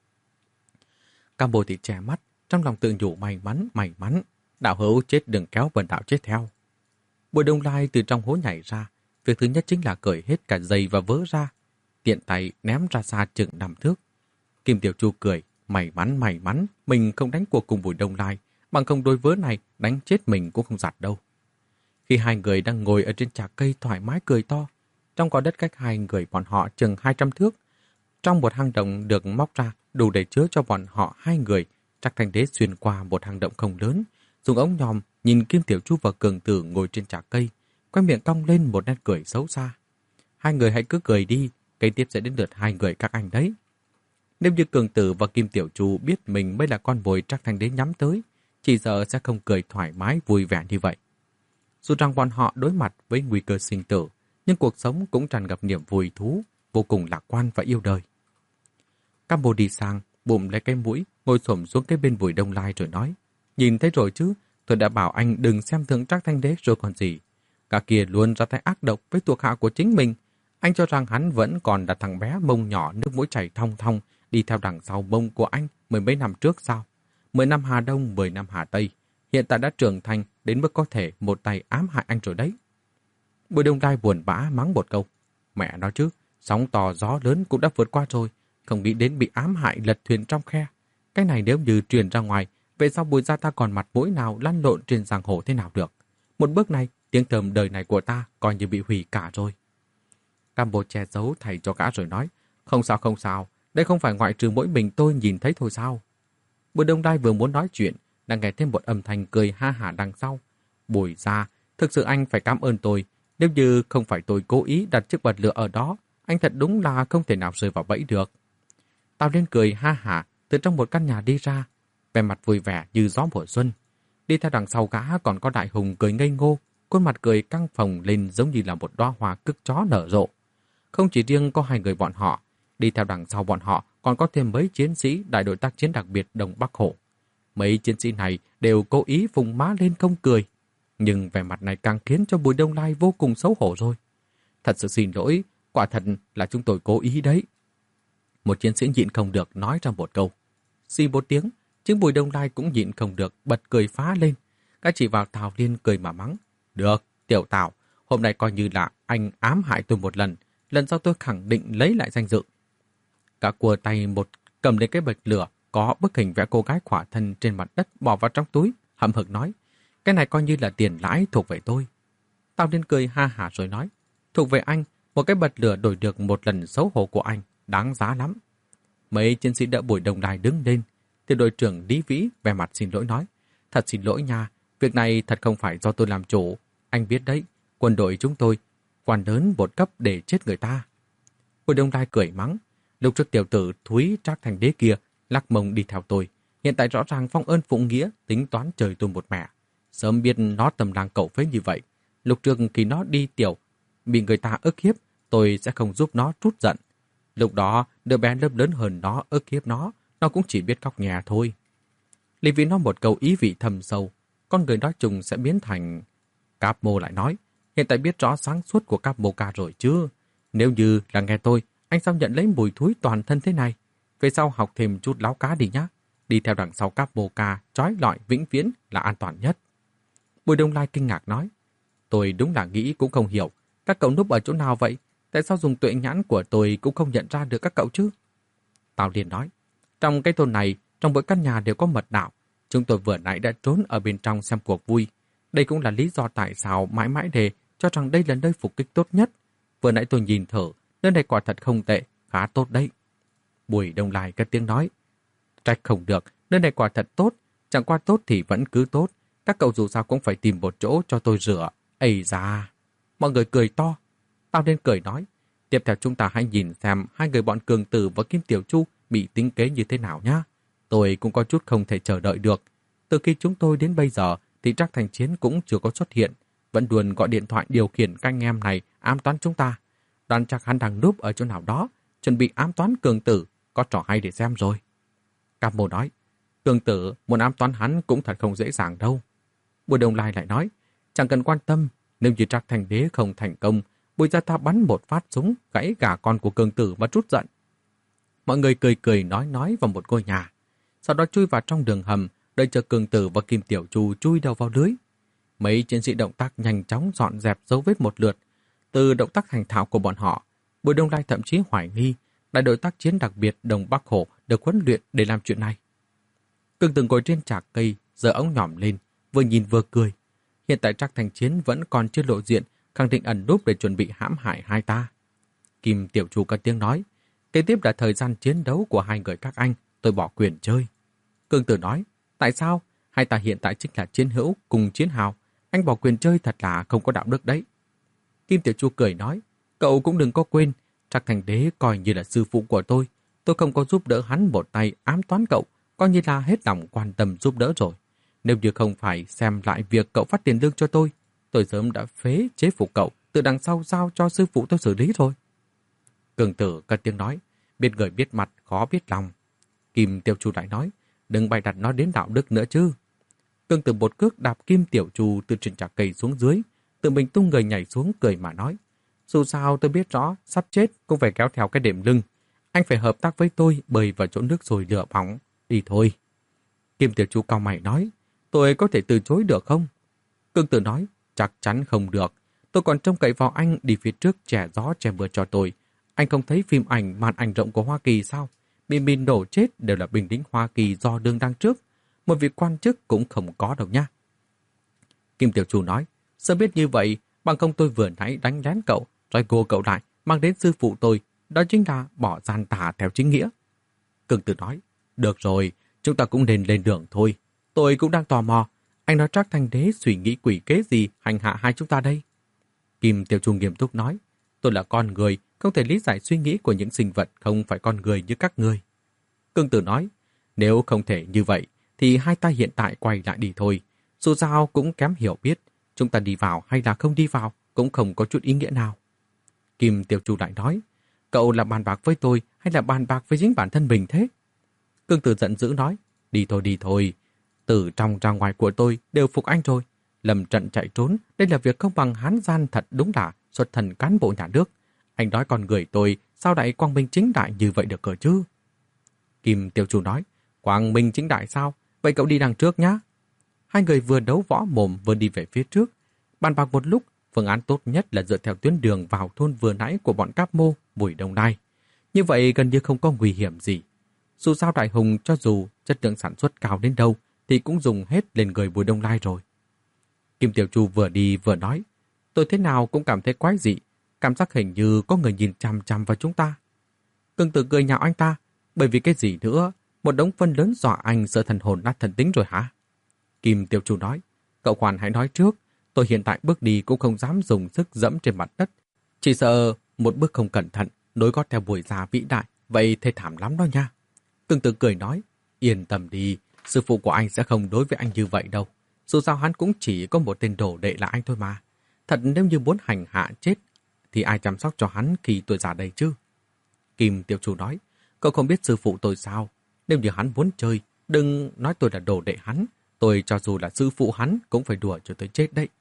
Speaker 1: Cam Bồ thì che mắt, trong lòng tự nhủ may mắn, may mắn. Đạo hữu chết đừng kéo bần đạo chết theo. Bùi Đông Lai từ trong hố nhảy ra, việc thứ nhất chính là cởi hết cả giày và vớ ra, tiện tay ném ra xa chừng năm thước. Kim Tiểu Chu cười, may mắn, may mắn, mình không đánh cuộc cùng Bùi Đông Lai, bằng không đôi vớ này đánh chết mình cũng không giặt đâu. Khi hai người đang ngồi ở trên chạc cây thoải mái cười to, trong cỏ đất cách hai người bọn họ chừng hai trăm thước, trong một hang động được móc ra đủ để chứa cho bọn họ hai người, Trác Thanh Đế xuyên qua một hang động không lớn, dùng ống nhòm nhìn Kim Tiểu Chu và Cường Tử ngồi trên chạc cây, quay miệng cong lên một nét cười xấu xa. Hai người hãy cứ cười đi, kế tiếp sẽ đến lượt hai người các anh đấy. Nếu như Cường Tử và Kim Tiểu Chu biết mình mới là con mồi Trác Thanh Đế nhắm tới, chỉ sợ sẽ không cười thoải mái vui vẻ như vậy. Dù rằng bọn họ đối mặt với nguy cơ sinh tử, nhưng cuộc sống cũng tràn ngập niềm vui thú, vô cùng lạc quan và yêu đời. Cam Bồ đi sang, bụm lấy cái mũi, ngồi xổm xuống cái bên Bùi Đông Lai rồi nói, nhìn thấy rồi chứ, tôi đã bảo anh đừng xem thường Trác Thanh Đế rồi còn gì. Cả kia luôn ra tay ác độc với thuộc hạ của chính mình. Anh cho rằng hắn vẫn còn là thằng bé mông nhỏ nước mũi chảy thong thong đi theo đằng sau mông của anh mười mấy năm trước sao? Mười năm Hà Đông, mười năm Hà Tây. Hiện tại đã trưởng thành đến mức có thể một tay ám hại anh rồi đấy. Bùi Đông Lai buồn bã mắng một câu. Mẹ nói chứ, sóng to gió lớn cũng đã vượt qua rồi, không nghĩ đến bị ám hại lật thuyền trong khe. Cái này nếu như truyền ra ngoài, về sau Bùi gia ta còn mặt mũi nào lăn lộn trên giang hồ thế nào được. Một bước này, tiếng thầm đời này của ta coi như bị hủy cả rồi. Cam Bồ che giấu thầy cho gã rồi nói, không sao không sao, đây không phải ngoại trừ mỗi mình tôi nhìn thấy thôi sao. Bùi Đông Lai vừa muốn nói chuyện, đang nghe thêm một âm thanh cười ha hả đằng sau. Bùi gia, thực sự anh phải cảm ơn tôi, nếu như không phải tôi cố ý đặt chiếc bật lửa ở đó, anh thật đúng là không thể nào rơi vào bẫy được. Tào Liên cười ha hả từ trong một căn nhà đi ra, vẻ mặt vui vẻ như gió mùa xuân. Đi theo đằng sau gã còn có Đại Hùng cười ngây ngô, khuôn mặt cười căng phồng lên giống như là một đóa hoa cức chó nở rộ. Không chỉ riêng có hai người bọn họ, đi theo đằng sau bọn họ còn có thêm mấy chiến sĩ đại đội tác chiến đặc biệt Đông Bắc Hổ. Mấy chiến sĩ này đều cố ý vùng má lên không cười. Nhưng vẻ mặt này càng khiến cho Bùi Đông Lai vô cùng xấu hổ rồi. Thật sự xin lỗi, quả thật là chúng tôi cố ý đấy. Một chiến sĩ nhịn không được nói ra một câu. Xì một tiếng, chính Bùi Đông Lai cũng nhịn không được bật cười phá lên. Các chỉ vào Tào Liên cười mà mắng. Được, Tiểu Tào, hôm nay coi như là anh ám hại tôi một lần, lần sau tôi khẳng định lấy lại danh dự. Cả cua tay một cầm lên cái bật lửa có bức hình vẽ cô gái khỏa thân trên mặt đất bỏ vào trong túi, hậm hực nói. Cái này coi như là tiền lãi thuộc về tôi. Tào Liên cười ha hả rồi nói. Thuộc về anh, một cái bật lửa đổi được một lần xấu hổ của anh, đáng giá lắm. Mấy chiến sĩ đỡ Bùi Đông Lai đứng lên. Tiểu đội trưởng Lý Vĩ vẻ mặt xin lỗi nói. Thật xin lỗi nha, việc này thật không phải do tôi làm chủ. Anh biết đấy, quân đội chúng tôi, quan lớn một cấp để chết người ta. Bùi Đông Lai cười mắng. Lúc trước tiểu tử Thúy Trác Thành Đế kia lắc mông đi theo tôi. Hiện tại rõ ràng phong ơn phụng nghĩa, tính toán trời tôi một mẹ. Sớm biết nó tầm làng cẩu phế như vậy. Lúc trước khi nó đi tiểu, bị người ta ức hiếp, tôi sẽ không giúp nó trút giận. Lúc đó, đứa bé lớp lớn hơn nó ức hiếp nó, nó cũng chỉ biết khóc nhè thôi. Lý Vĩ nói một câu ý vị thầm sâu, con người nói chung sẽ biến thành... Cáp Mô lại nói, hiện tại biết rõ sáng suốt của Cáp Mô Ca rồi chứ. Nếu như là nghe tôi, anh sao nhận lấy mùi thúi toàn thân thế này? Về sau học thêm chút láo cá đi nhá. Đi theo đằng sau Cáp Mô Ca, trói lọi vĩnh viễn là an toàn nhất. Bùi Đông Lai kinh ngạc nói, tôi đúng là nghĩ cũng không hiểu. Các cậu núp ở chỗ nào vậy? Tại sao dùng tuệ nhãn của tôi cũng không nhận ra được các cậu chứ? Tào Liên nói, trong cái thôn này, trong mỗi căn nhà đều có mật đạo. Chúng tôi vừa nãy đã trốn ở bên trong xem cuộc vui. Đây cũng là lý do tại sao mãi mãi đề cho rằng đây là nơi phục kích tốt nhất. Vừa nãy tôi nhìn thử, nơi này quả thật không tệ, khá tốt đấy. Bùi Đông Lai cất tiếng nói, trách không được, nơi này quả thật tốt, chẳng qua tốt thì vẫn cứ tốt. Các cậu dù sao cũng phải tìm một chỗ cho tôi rửa. Ây da! Mọi người cười to. Tao nên cười nói, tiếp theo chúng ta hãy nhìn xem hai người bọn Cường Tử và Kim Tiểu Chu bị tính kế như thế nào nhá. Tôi cũng có chút không thể chờ đợi được. Từ khi chúng tôi đến bây giờ thì Trác Thành Chiến cũng chưa có xuất hiện. Vẫn luôn gọi điện thoại điều khiển các anh em này ám toán chúng ta. Đoán chắc hắn đang núp ở chỗ nào đó, chuẩn bị ám toán Cường Tử, có trò hay để xem rồi. Cáp Mô nói, Cường Tử muốn ám toán hắn cũng thật không dễ dàng đâu. Bùi Đông Lai lại nói, chẳng cần quan tâm, nếu như Trác Thành Đế không thành công, Bùi gia ta bắn một phát súng gãy gà con của Cường Tử mà trút giận. Mọi người cười cười nói nói vào một ngôi nhà, sau đó chui vào trong đường hầm, đợi chờ Cường Tử và Kim Tiểu Chu chui đầu vào lưới. Mấy chiến sĩ động tác nhanh chóng dọn dẹp dấu vết một lượt. Từ động tác thành thạo của bọn họ, Bùi Đông Lai thậm chí hoài nghi đại đội tác chiến đặc biệt Đồng Bắc Hổ được huấn luyện để làm chuyện này. Cường Tử ngồi trên trạc cây, giơ ống nhỏm lên, vừa nhìn vừa cười. Hiện tại Trác Thành Chiến vẫn còn chưa lộ diện, khẳng định ẩn núp để chuẩn bị hãm hại hai ta. Kim Tiểu Chu cất tiếng nói, kế tiếp là thời gian chiến đấu của hai người các anh, tôi bỏ quyền chơi. Cường Tử nói, tại sao? Hai ta hiện tại chính là chiến hữu cùng chiến hào, anh bỏ quyền chơi thật là không có đạo đức đấy. Kim Tiểu Chu cười nói, cậu cũng đừng có quên, Trác Thành Đế coi như là sư phụ của tôi, tôi không có giúp đỡ hắn một tay ám toán cậu, coi như là hết lòng quan tâm giúp đỡ rồi. Nếu như không phải xem lại việc cậu phát tiền lương cho tôi, tôi sớm đã phế chế phục cậu, từ đằng sau giao cho sư phụ tôi xử lý rồi. Cường Tử cất tiếng nói, biết người biết mặt, khó biết lòng. Kim Tiểu Chu lại nói, đừng bày đặt nó đến đạo đức nữa chứ. Cường Tử một cước đạp Kim Tiểu Chu từ trên trạc cây xuống dưới, tự mình tung người nhảy xuống cười mà nói, dù sao tôi biết rõ, sắp chết cũng phải kéo theo cái đệm lưng. Anh phải hợp tác với tôi bơi vào chỗ nước rồi lửa bỏng. Đi thôi. Kim Tiểu Chu cau mày nói, tôi có thể từ chối được không? Cường Tử nói, chắc chắn không được. Tôi còn trông cậy vào anh đi phía trước chè gió chè mưa cho tôi. Anh không thấy phim ảnh màn ảnh rộng của Hoa Kỳ sao? Bị mìn nổ chết đều là binh lính Hoa Kỳ do đương đang trước. Một việc quan chức cũng không có đâu nha. Kim Tiểu Chu nói, sớm biết như vậy, bằng không tôi vừa nãy đánh lén cậu, rồi gô cậu lại, mang đến sư phụ tôi. Đó chính là bỏ gian tà theo chính nghĩa. Cường Tử nói, được rồi, chúng ta cũng nên lên đường thôi. Tôi cũng đang tò mò, anh nói Trác Thành Đế suy nghĩ quỷ kế gì hành hạ hai chúng ta đây? Kim Tiểu Chu nghiêm túc nói, tôi là con người, không thể lý giải suy nghĩ của những sinh vật không phải con người như các người. Cường Tử nói, nếu không thể như vậy, thì hai ta hiện tại quay lại đi thôi. Dù sao cũng kém hiểu biết, chúng ta đi vào hay là không đi vào cũng không có chút ý nghĩa nào. Kim Tiểu Chu lại nói, cậu là bàn bạc với tôi hay là bàn bạc với chính bản thân mình thế? Cường Tử giận dữ nói, đi thôi đi thôi, từ trong ra ngoài của tôi đều phục anh rồi. lầm trận chạy trốn, đây là việc không bằng hán gian thật đúng là xuất thần cán bộ nhà nước. Anh nói con người tôi sao đại quang minh chính đại như vậy được cơ chứ? Kim Tiểu Chu nói, quang minh chính đại sao? Vậy cậu đi đằng trước nhá. Hai người vừa đấu võ mồm vừa đi về phía trước. Bàn bạc một lúc, phương án tốt nhất là dựa theo tuyến đường vào thôn vừa nãy của bọn Cáp Mô, Bùi Đông Lai. Như vậy gần như không có nguy hiểm gì. Dù sao Đại Hùng cho dù chất lượng sản xuất cao đến đâu thì cũng dùng hết lên người Bùi Đông Lai rồi. Kim Tiểu Chu vừa đi vừa nói, tôi thế nào cũng cảm thấy quái dị, cảm giác hình như có người nhìn chằm chằm vào chúng ta. Cương Tử cười nhạo anh ta, bởi vì cái gì nữa, một đống phân lớn dọa anh sợ thần hồn nát thần tính rồi hả? Kim Tiểu Chu nói, cậu khoan hãy nói trước, tôi hiện tại bước đi cũng không dám dùng sức dẫm trên mặt đất. Chỉ sợ một bước không cẩn thận, nối gót theo Bùi gia vĩ đại, vậy thê thảm lắm đó nha. Cương Tử cười nói, yên tâm đi, sư phụ của anh sẽ không đối với anh như vậy đâu. Dù sao hắn cũng chỉ có một tên đồ đệ là anh thôi mà. Thật nếu như muốn hành hạ chết, thì ai chăm sóc cho hắn khi tuổi già đây chứ? Kim Tiểu Chu nói, cậu không biết sư phụ tôi sao? Nếu như hắn muốn chơi, đừng nói tôi là đồ đệ hắn. Tôi cho dù là sư phụ hắn cũng phải đùa cho tới chết đấy.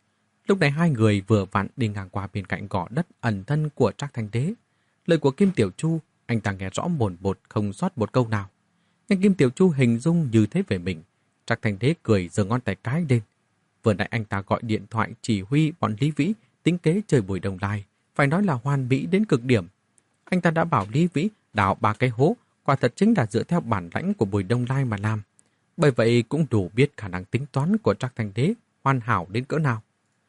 Speaker 1: Lúc này hai người vừa vặn đi ngang qua bên cạnh gò đất ẩn thân của Trác Thanh Đế. Lời của Kim Tiểu Chu, anh ta nghe rõ mồn một không sót một câu nào. Nghe Kim Tiểu Chu hình dung như thế về mình, Trác Thanh Đế cười giơ ngón tay cái lên. Vừa nãy anh ta gọi điện thoại chỉ huy bọn Lý Vĩ tính kế chơi Bùi Đông Lai, phải nói là hoàn mỹ đến cực điểm. Anh ta đã bảo Lý Vĩ đào ba cái hố, quả thật chính là dựa theo bản lãnh của Bùi Đông Lai mà làm. Bởi vậy cũng đủ biết khả năng tính toán của Trác Thanh Đế hoàn hảo đến cỡ nào.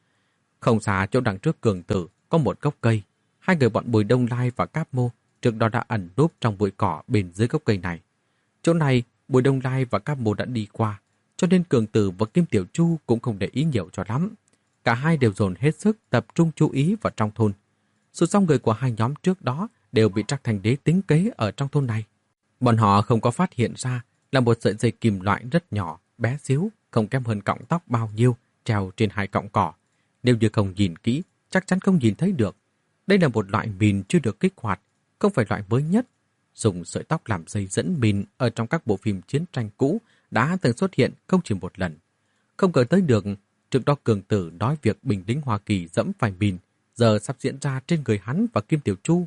Speaker 1: Không xa chỗ đằng trước Cường Tử có một gốc cây. Hai người bọn Bùi Đông Lai và Cáp Mô trước đó đã ẩn núp trong bụi cỏ bên dưới gốc cây này. Chỗ này Bùi Đông Lai và Cáp Mô đã đi qua, cho nên Cường Tử và Kim Tiểu Chu cũng không để ý nhiều cho lắm. Cả hai đều dồn hết sức tập trung chú ý vào trong thôn. Dù sao người của hai nhóm trước đó đều bị Trác Thanh Đế tính kế ở trong thôn này. Bọn họ không có phát hiện ra là một sợi dây kim loại rất nhỏ, bé xíu, không kém hơn cọng tóc bao nhiêu, treo trên hai cọng cỏ. Nếu như không nhìn kỹ, chắc chắn không nhìn thấy được. Đây là một loại mìn chưa được kích hoạt, không phải loại mới nhất. Dùng sợi tóc làm dây dẫn mìn ở trong các bộ phim chiến tranh cũ đã từng xuất hiện không chỉ một lần. Không ngờ tới được, trước đó Cường Tử nói việc binh lính Hoa Kỳ dẫm phải mìn, giờ sắp diễn ra trên người hắn và Kim Tiểu Chu.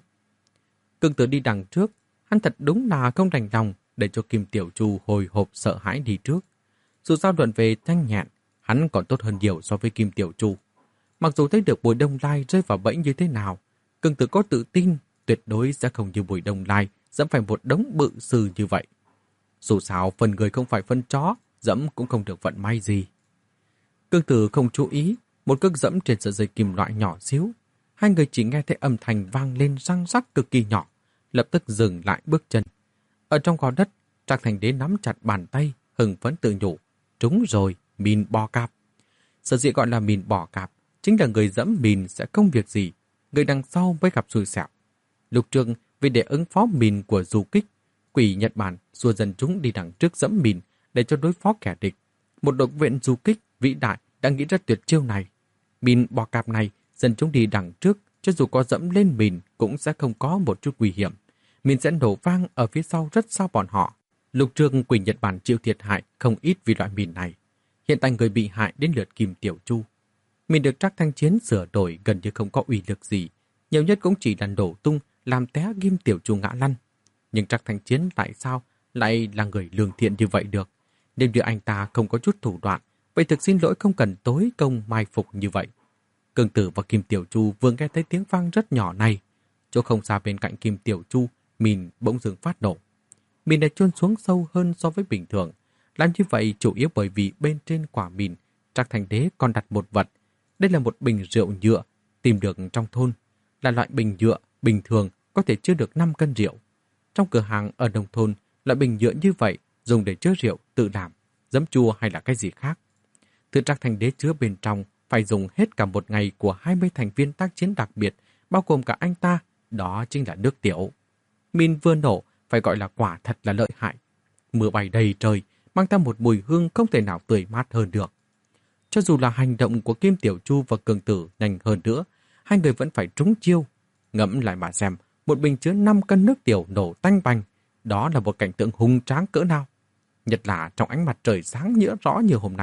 Speaker 1: Cường Tử đi đằng trước, hắn thật đúng là không đành lòng để cho Kim Tiểu Chu hồi hộp sợ hãi đi trước. Dù sao luận về nhanh nhẹn, hắn còn tốt hơn nhiều so với Kim Tiểu Chu. Mặc dù thấy được Bùi Đông Lai rơi vào bẫy như thế nào, Cường Tử có tự tin tuyệt đối sẽ không như Bùi Đông Lai dẫm phải một đống bự sư như vậy. Dù sao phần người không phải phân chó, dẫm cũng không được vận may gì. Cường Tử không chú ý, một cước dẫm trên sợi dây kim loại nhỏ xíu. Hai người chỉ nghe thấy âm thanh vang lên răng rắc cực kỳ nhỏ, lập tức dừng lại bước chân. Ở trong gò đất, Trác Thanh Đế nắm chặt bàn tay, hừng phấn tự nhủ. Trúng rồi, mìn bò cạp. Sở dĩ gọi là mìn bò cạp, chính là người dẫm mìn sẽ không việc gì, người đằng sau mới gặp xui xẻo. Lục Trường vì để ứng phó mìn của du kích, quỷ Nhật Bản xua dân chúng đi đằng trước dẫm mìn để cho đối phó kẻ địch. Một đội viện du kích vĩ đại đã nghĩ ra tuyệt chiêu này. Mìn bò cạp này, dân chúng đi đằng trước, cho dù có dẫm lên mìn cũng sẽ không có một chút nguy hiểm. Mìn sẽ nổ vang ở phía sau rất xa bọn họ. Lục Trường quỷ Nhật Bản chịu thiệt hại không ít vì loại mìn này. Hiện tại người bị hại đến lượt Kim Tiểu Chu. Mìn được Trác Thanh Chiến sửa đổi gần như không có uy lực gì, nhiều nhất cũng chỉ là nổ tung, làm té Kim Tiểu Chu ngã lăn. Nhưng Trác Thanh Chiến tại sao lại là người lương thiện như vậy được? Nếu như anh ta không có chút thủ đoạn, vậy thực xin lỗi không cần tối công mai phục như vậy. Cường Tử và Kim Tiểu Chu vừa nghe thấy tiếng vang rất nhỏ này. Chỗ không xa bên cạnh Kim Tiểu Chu, mìn bỗng dưng phát nổ. Mìn đã chôn xuống sâu hơn so với bình thường. Làm như vậy chủ yếu bởi vì bên trên quả mìn, Trác Thanh Đế còn đặt một vật. Đây là một bình rượu nhựa tìm được trong thôn. Là loại bình nhựa bình thường có thể chứa được năm cân rượu. Trong cửa hàng ở nông thôn, loại bình nhựa như vậy dùng để chứa rượu tự làm, giấm chua hay là cái gì khác. Thứ Trác Thanh Đế chứa bên trong phải dùng hết cả một ngày của hai mươi thành viên tác chiến đặc biệt, bao gồm cả anh ta, đó chính là nước tiểu. Mìn vừa nổ, phải gọi là quả thật là lợi hại. Mưa bay đầy trời, mang theo một mùi hương không thể nào tươi mát hơn được. Cho dù là hành động của Kim Tiểu Chu và Cường Tử nhanh hơn nữa, hai người vẫn phải trúng chiêu. Ngẫm lại mà xem, một bình chứa năm cân nước tiểu nổ tanh bành, đó là một cảnh tượng hùng tráng cỡ nào. Nhất là trong ánh mặt trời sáng nhỡ rõ như hôm nay,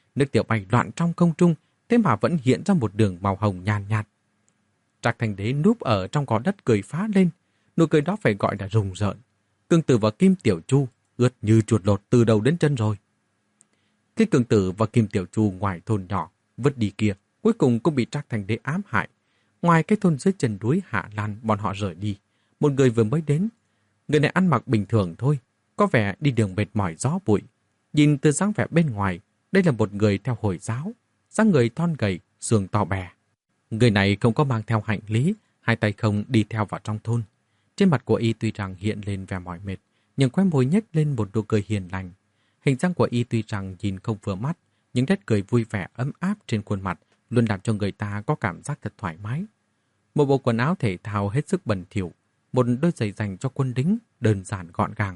Speaker 1: nước tiểu bay loạn trong không trung, thế mà vẫn hiện ra một đường màu hồng nhàn nhạt. Trạc Thành Đế núp ở trong gò đất cười phá lên, nụ cười đó phải gọi là rùng rợn. Cương Tử và Kim Tiểu Chu ướt như chuột lột từ đầu đến chân rồi. Cái Cương Tử và Kim Tiểu Chu ngoài thôn nhỏ vứt đi kia, cuối cùng cũng bị Trác Thành Đế ám hại. Ngoài cái thôn dưới chân núi Hạ Lan bọn họ rời đi, một người vừa mới đến. Người này ăn mặc bình thường thôi, có vẻ đi đường mệt mỏi gió bụi. Nhìn từ dáng vẻ bên ngoài, đây là một người theo Hồi giáo, dáng người thon gầy, xương to bè. Người này không có mang theo hành lý, hai tay không đi theo vào trong thôn. Trên mặt của y tuy rằng hiện lên vẻ mỏi mệt, nhưng khóe môi nhếch lên một nụ cười hiền lành. Hình dáng của y tuy rằng nhìn không vừa mắt, nhưng nét cười vui vẻ ấm áp trên khuôn mặt luôn làm cho người ta có cảm giác thật thoải mái. Một bộ quần áo thể thao hết sức bẩn thỉu, một đôi giày dành cho quân lính, đơn giản gọn gàng.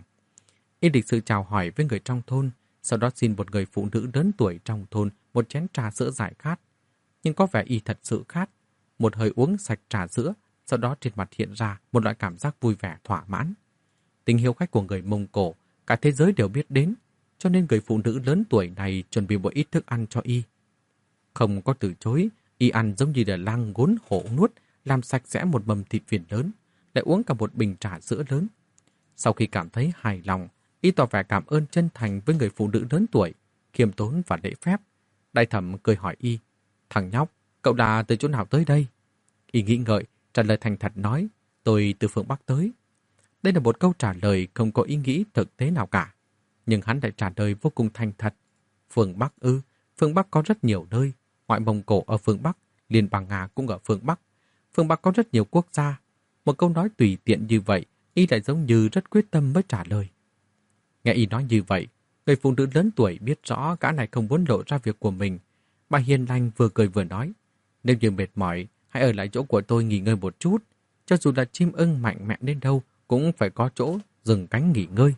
Speaker 1: Y lịch sự chào hỏi với người trong thôn, sau đó xin một người phụ nữ lớn tuổi trong thôn một chén trà sữa giải khát. Nhưng có vẻ y thật sự khát, một hơi uống sạch trà sữa, sau đó trên mặt hiện ra một loại cảm giác vui vẻ thỏa mãn. Tình hiếu khách của người Mông Cổ, cả thế giới đều biết đến, cho nên người phụ nữ lớn tuổi này chuẩn bị một ít thức ăn cho y. Không có từ chối, y ăn giống như là lang ngốn hổ nuốt, làm sạch sẽ một mầm thịt viên lớn, lại uống cả một bình trà sữa lớn. Sau khi cảm thấy hài lòng, y tỏ vẻ cảm ơn chân thành với người phụ nữ lớn tuổi, khiêm tốn và lễ phép. Đại thẩm cười hỏi y, thằng nhóc, cậu là từ chỗ nào tới đây? Y nghĩ ngợi, trả lời thành thật nói, tôi từ phương Bắc tới. Đây là một câu trả lời không có ý nghĩ thực tế nào cả. Nhưng hắn lại trả lời vô cùng thành thật. Phương Bắc ư, phương Bắc có rất nhiều nơi. Ngoại Mông Cổ ở phương Bắc, Liên bang Nga cũng ở phương Bắc. Phương Bắc có rất nhiều quốc gia. Một câu nói tùy tiện như vậy, y lại giống như rất quyết tâm mới trả lời. Nghe y nói như vậy, người phụ nữ lớn tuổi biết rõ gã này không muốn lộ ra việc của mình. Bà hiền lành vừa cười vừa nói, nếu như mệt mỏi, hãy ở lại chỗ của tôi nghỉ ngơi một chút. Cho dù là chim ưng mạnh mẽ đến đâu, cũng phải có chỗ dừng cánh nghỉ ngơi.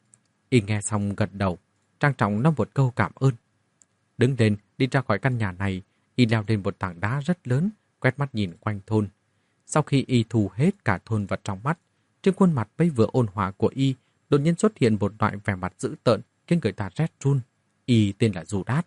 Speaker 1: Y nghe xong gật đầu, trang trọng nói một câu cảm ơn. Đứng lên, đi ra khỏi căn nhà này, y leo lên một tảng đá rất lớn, quét mắt nhìn quanh thôn. Sau khi y thu hết cả thôn vật trong mắt, trên khuôn mặt bây vừa ôn hòa của y, đột nhiên xuất hiện một loại vẻ mặt dữ tợn, khiến người ta rét run. Y tên là Du Đát.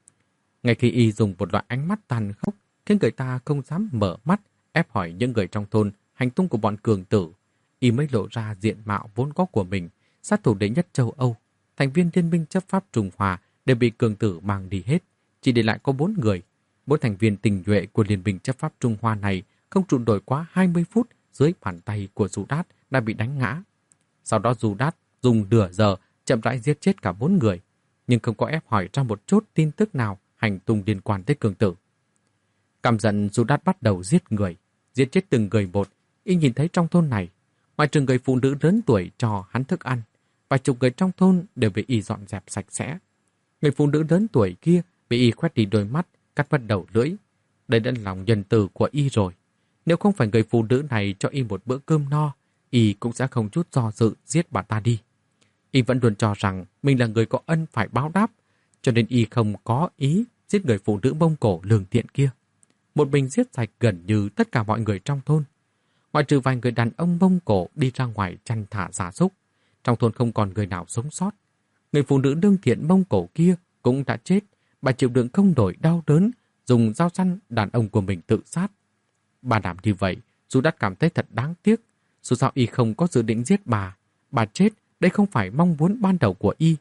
Speaker 1: Ngay khi y dùng một loại ánh mắt tàn khốc, khiến người ta không dám mở mắt, ép hỏi những người trong thôn hành tung của bọn cường tử, y mới lộ ra diện mạo vốn có của mình. Sát thủ đệ nhất châu Âu, thành viên Liên minh chấp pháp Trung Hoa đều bị cường tử mang đi hết, chỉ để lại có bốn người. Bốn thành viên tình nhuệ của Liên minh chấp pháp Trung Hoa này không trụ nổi quá hai mươi phút dưới bàn tay của Du Đát đã bị đánh ngã. Sau đó Du Đát dùng nửa giờ chậm rãi giết chết cả bốn người, nhưng không có ép hỏi ra một chút tin tức nào hành tung liên quan tới cường tử. Căm giận, Du Đát bắt đầu giết người, giết chết từng người một. Y nhìn thấy trong thôn này, ngoài trừ người phụ nữ lớn tuổi cho hắn thức ăn, vài chục người trong thôn đều bị y dọn dẹp sạch sẽ. Người phụ nữ lớn tuổi kia bị y khoét đi đôi mắt, cắt mất đầu lưỡi. Đây đã là lòng nhân từ của y rồi. Nếu không phải người phụ nữ này cho y một bữa cơm no, y cũng sẽ không chút do dự giết bà ta đi. Y vẫn luôn cho rằng mình là người có ân phải báo đáp, cho nên y không có ý giết người phụ nữ Mông Cổ lương thiện kia. Một mình giết sạch gần như tất cả mọi người trong thôn. Ngoại trừ vài người đàn ông Mông Cổ đi ra ngoài chăn thả gia súc, trong thôn không còn người nào sống sót. Người phụ nữ lương thiện Mông Cổ kia cũng đã chết, bà chịu đựng không nổi đau đớn, dùng dao săn đàn ông của mình tự sát. Bà làm như vậy, Du Đát cảm thấy thật đáng tiếc. Dù sao y không có dự định giết bà, bà chết, đây không phải mong muốn ban đầu của y.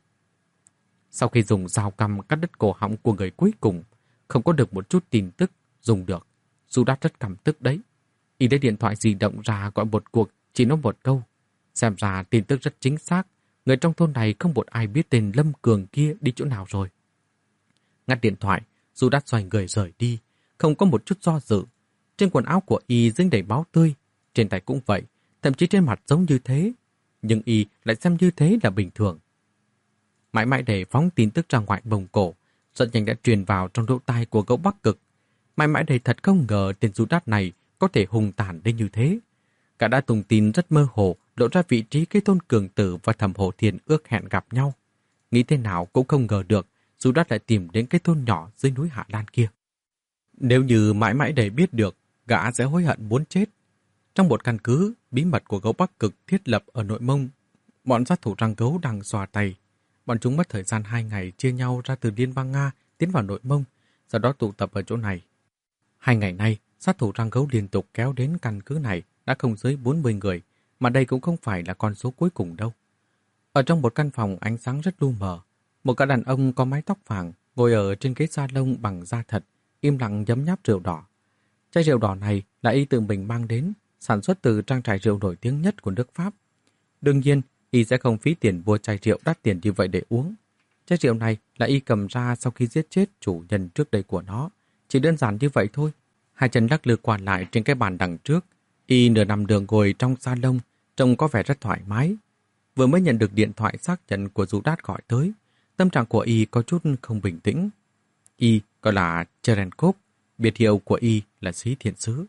Speaker 1: Sau khi dùng dao căm cắt đứt cổ họng của người cuối cùng, không có được một chút tin tức dùng được, Du Đát rất căm tức đấy. Y lấy điện thoại di động ra gọi một cuộc, chỉ nói một câu. Xem ra tin tức rất chính xác, người trong thôn này không một ai biết tên Lâm Cường kia đi chỗ nào rồi. Ngắt điện thoại, Du Đát xoay người rời đi, không có một chút do dự. Trên quần áo của y dính đầy máu tươi, trên tay cũng vậy, thậm chí trên mặt giống như thế. Nhưng y lại xem như thế là bình thường. Mãi mãi để phóng tin tức ra ngoài Mông Cổ, rất nhanh đã truyền vào trong lỗ tai của Gấu Bắc Cực. Mãi mãi để thật không ngờ tên Du Đát này có thể hùng tàn đến như thế. Cả đã tung tin rất mơ hồ, lộ ra vị trí cái thôn Cường Tử và Thẩm Hồ Thiên ước hẹn gặp nhau. Nghĩ thế nào cũng không ngờ được, Du Đát lại tìm đến cái thôn nhỏ dưới núi Hạ Lan kia. Nếu như mãi mãi để biết được, gã sẽ hối hận muốn chết. Trong một căn cứ bí mật của Gấu Bắc Cực thiết lập ở nội Mông, bọn sát thủ răng gấu đang xòa tay. Bọn chúng mất thời gian hai ngày chia nhau ra từ Liên bang Nga tiến vào nội mông, sau đó tụ tập ở chỗ này. Hai ngày nay, sát thủ răng gấu liên tục kéo đến căn cứ này đã không dưới bốn mươi người, mà đây cũng không phải là con số cuối cùng đâu. Ở trong một căn phòng ánh sáng rất lu mờ, một gã đàn ông có mái tóc vàng ngồi ở trên ghế salon bằng da thật, im lặng nhấm nháp rượu đỏ. Chai rượu đỏ này là y tự mình mang đến, sản xuất từ trang trại rượu nổi tiếng nhất của nước Pháp. Đương nhiên, y sẽ không phí tiền mua chai rượu đắt tiền như vậy để uống. Chai rượu này là y cầm ra sau khi giết chết chủ nhân trước đây của nó. Chỉ đơn giản như vậy thôi. Hai chân lắc lư qua lại trên cái bàn đằng trước. Y nửa nằm đường ngồi trong salon, trông có vẻ rất thoải mái. Vừa mới nhận được điện thoại xác nhận của Judas gọi tới, tâm trạng của y có chút không bình tĩnh. Y gọi là Cherenkov, biệt hiệu của y là Sĩ Thiện Sứ.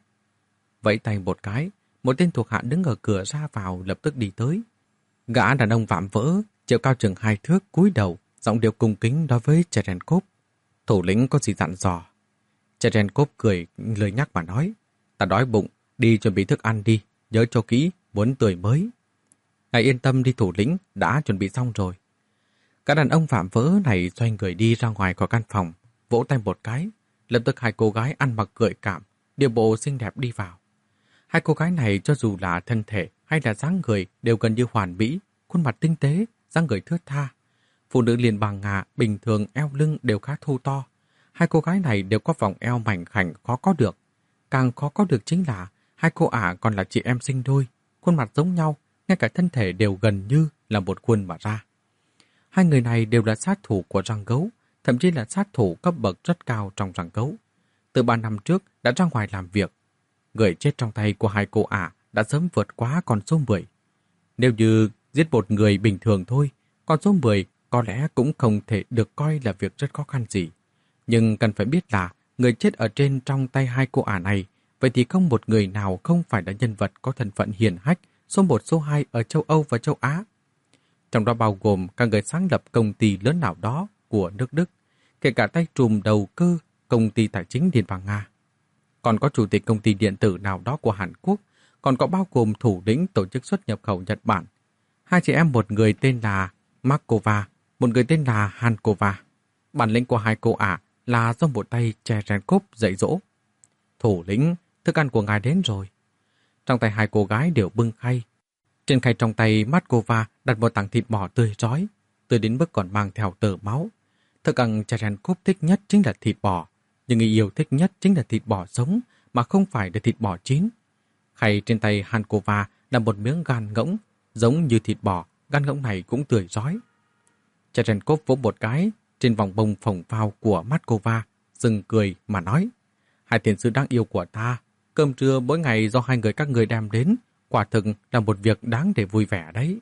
Speaker 1: Vẫy tay một cái, một tên thuộc hạ đứng ở cửa ra vào lập tức đi tới. Gã đàn ông vạm vỡ, chiều cao chừng hai thước, cúi đầu, giọng điệu cung kính đối với Cherenkov. Thủ lĩnh có gì dặn dò? Cherenkov cười lời nhắc mà nói, ta đói bụng, đi chuẩn bị thức ăn đi, nhớ cho kỹ, muốn tươi mới. Ngài yên tâm đi thủ lĩnh, đã chuẩn bị xong rồi. Cả đàn ông phạm vỡ này xoay người đi ra ngoài khỏi căn phòng, vỗ tay một cái, lập tức hai cô gái ăn mặc gợi cảm, điệu bộ xinh đẹp đi vào. Hai cô gái này cho dù là thân thể hay là dáng người đều gần như hoàn mỹ, khuôn mặt tinh tế, dáng người thướt tha. Phụ nữ liền bằng ngà, bình thường eo lưng đều khá thô to. Hai cô gái này đều có vòng eo mảnh khảnh khó có được. Càng khó có được chính là hai cô ả còn là chị em sinh đôi, khuôn mặt giống nhau, ngay cả thân thể đều gần như là một khuôn mà ra. Hai người này đều là sát thủ của răng gấu, thậm chí là sát thủ cấp bậc rất cao trong răng gấu. Từ ba năm trước đã ra ngoài làm việc. Người chết trong tay của hai cô ả đã sớm vượt quá con số mười. Nếu như giết một người bình thường thôi, con số mười có lẽ cũng không thể được coi là việc rất khó khăn gì. Nhưng cần phải biết là người chết ở trên trong tay hai cô ả này, vậy thì không một người nào không phải là nhân vật có thân phận hiển hách số một số hai ở châu Âu và châu Á. Trong đó bao gồm các người sáng lập công ty lớn nào đó của nước Đức, kể cả tay trùm đầu cơ công ty tài chính Liên bang Nga. Còn có chủ tịch công ty điện tử nào đó của Hàn Quốc, còn có bao gồm thủ lĩnh tổ chức xuất nhập khẩu Nhật Bản. Hai chị em, một người tên là Markova, một người tên là Hankova. Bản lĩnh của hai cô ả là do một tay Cherenkov dạy dỗ. Thủ lĩnh, thức ăn của ngài đến rồi. Trong tay hai cô gái đều bưng khay. Trên khay trong tay Markova đặt một tảng thịt bò tươi rói, tươi đến mức còn mang theo tơ máu. Thức ăn Cherenkov thích nhất chính là thịt bò, nhưng người yêu thích nhất chính là thịt bò sống mà không phải là thịt bò chín. Khay trên tay Hankova là một miếng gan ngỗng, giống như thịt bò, gan ngỗng này cũng tươi rói. Cherenkov vỗ một cái trên vòng bông phồng phao của Markova, dừng cười mà nói, hai thiền sư đáng yêu của ta, cơm trưa mỗi ngày do hai người các người đem đến, quả thực là một việc đáng để vui vẻ đấy.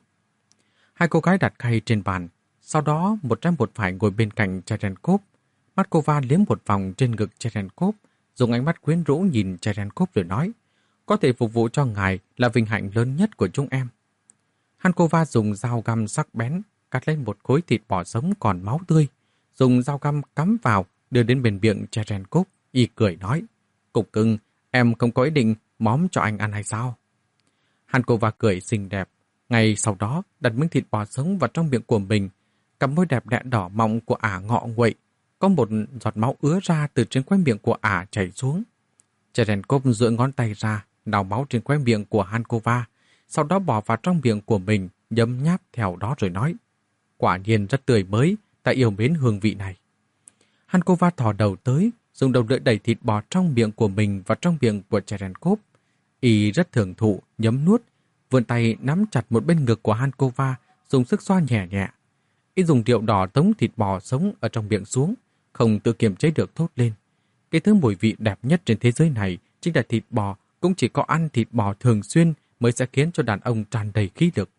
Speaker 1: Hai cô gái đặt khay trên bàn, sau đó một trái một phải ngồi bên cạnh Cherenkov. Markova liếm một vòng trên ngực Cherenkov, dùng ánh mắt quyến rũ nhìn Cherenkov rồi nói, có thể phục vụ cho ngài là vinh hạnh lớn nhất của chúng em. Hankova dùng dao găm sắc bén, cắt lên một khối thịt bò sống còn máu tươi, dùng dao găm cắm vào, đưa đến bên miệng Cherenkov, y cười nói, cục cưng, em không có ý định móm cho anh ăn hay sao? Hankova cười xinh đẹp, ngay sau đó đặt miếng thịt bò sống vào trong miệng của mình, cặp môi đẹp đẽ đỏ mọng của ả ngọ nguậy, có một giọt máu ứa ra từ trên khóe miệng của ả chảy xuống. Cherenkov duỗi ngón tay ra, đào máu trên khóe miệng của Hankova, sau đó bỏ vào trong miệng của mình, nhấm nháp theo đó rồi nói, quả nhiên rất tươi mới, ta yêu mến hương vị này. Hankova thò đầu tới, dùng đầu lưỡi đẩy thịt bò trong miệng của mình vào trong miệng của Cherenkov. Y rất thưởng thụ, nhấm nuốt, vươn tay nắm chặt một bên ngực của Hankova, dùng sức xoa nhẹ nhẹ. Y dùng rượu đỏ tống thịt bò sống ở trong miệng xuống, không tự kiềm chế được thốt lên. Cái thứ mùi vị đẹp nhất trên thế giới này chính là thịt bò, cũng chỉ có ăn thịt bò thường xuyên mới sẽ khiến cho đàn ông tràn đầy khí lực.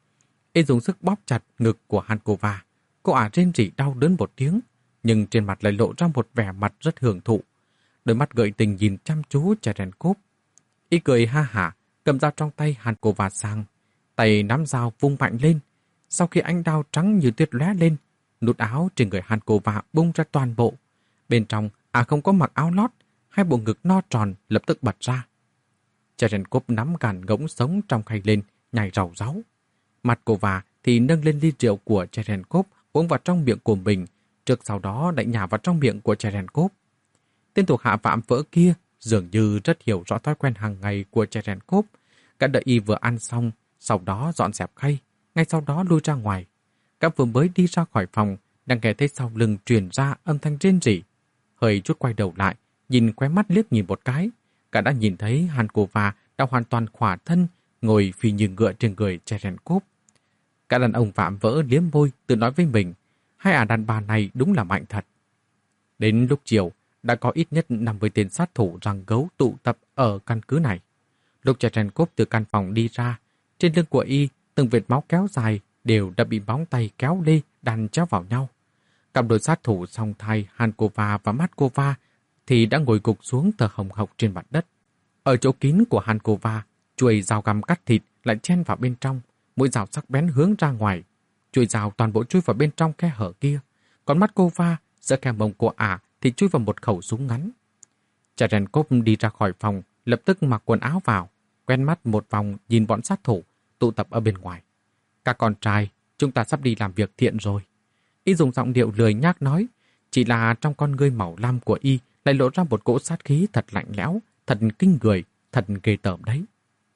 Speaker 1: Y dùng sức bóp chặt ngực của Hankova. Cô ả rên rỉ đau đớn một tiếng, nhưng trên mặt lại lộ ra một vẻ mặt rất hưởng thụ. Đôi mắt gợi tình nhìn chăm chú Cherenkov. Y cười ha hả, cầm dao trong tay Hankova sang, tay nắm dao vung mạnh lên. Sau khi ánh đao trắng như tuyết lóe lên, nút áo trên người Hankova bung ra toàn bộ. Bên trong, ả không có mặc áo lót, hai bộ ngực no tròn lập tức bật ra. Cherenkov nắm gàn ngỗng sống trong khay lên, nhảy ràu ráu. Markova thì nâng lên ly rượu của Cherenkov uống vào trong miệng của mình, trước sau đó lại nhả vào trong miệng của Cherenkov. Tên thuộc hạ vạm vỡ kia dường như rất hiểu rõ thói quen hàng ngày của Cherenkov. Cả đợi y vừa ăn xong, sau đó dọn dẹp khay, ngay sau đó lui ra ngoài. Các vừa mới đi ra khỏi phòng, đang nghe thấy sau lưng truyền ra âm thanh rên rỉ. Hơi chút quay đầu lại, nhìn khóe mắt liếc nhìn một cái, cả đã nhìn thấy Hankova đã hoàn toàn khỏa thân, ngồi phi như ngựa trên người Cherenkov. Cả đàn ông vạm vỡ liếm môi, tự nói với mình, hai ả đàn bà này đúng là mạnh thật. Đến lúc chiều, đã có ít nhất năm mươi tên sát thủ răng gấu tụ tập ở căn cứ này. Lúc Cherenkov từ căn phòng đi ra, trên lưng của y, từng vệt máu kéo dài đều đã bị móng tay kéo lê đan chéo vào nhau. Cặp đôi sát thủ song thai Hankova và Matkova thì đã ngồi gục xuống thở hồng hộc trên mặt đất. Ở chỗ kín của Hankova, chuôi dao găm cắt thịt lại chen vào bên trong, mũi dao sắc bén hướng ra ngoài. Chuôi dao toàn bộ chui vào bên trong khe hở kia, còn Matkova giữa khe mông của ả thì chui vào một khẩu súng ngắn. Cherenkov đi ra khỏi phòng, lập tức mặc quần áo vào, quen mắt một vòng nhìn bọn sát thủ tụ tập ở bên ngoài. Các con trai, chúng ta sắp đi làm việc thiện rồi. Y dùng giọng điệu lười nhác nói, chỉ là trong con ngươi màu lam của y lại lộ ra một cỗ sát khí thật lạnh lẽo, thật kinh người, thật ghê tởm đấy.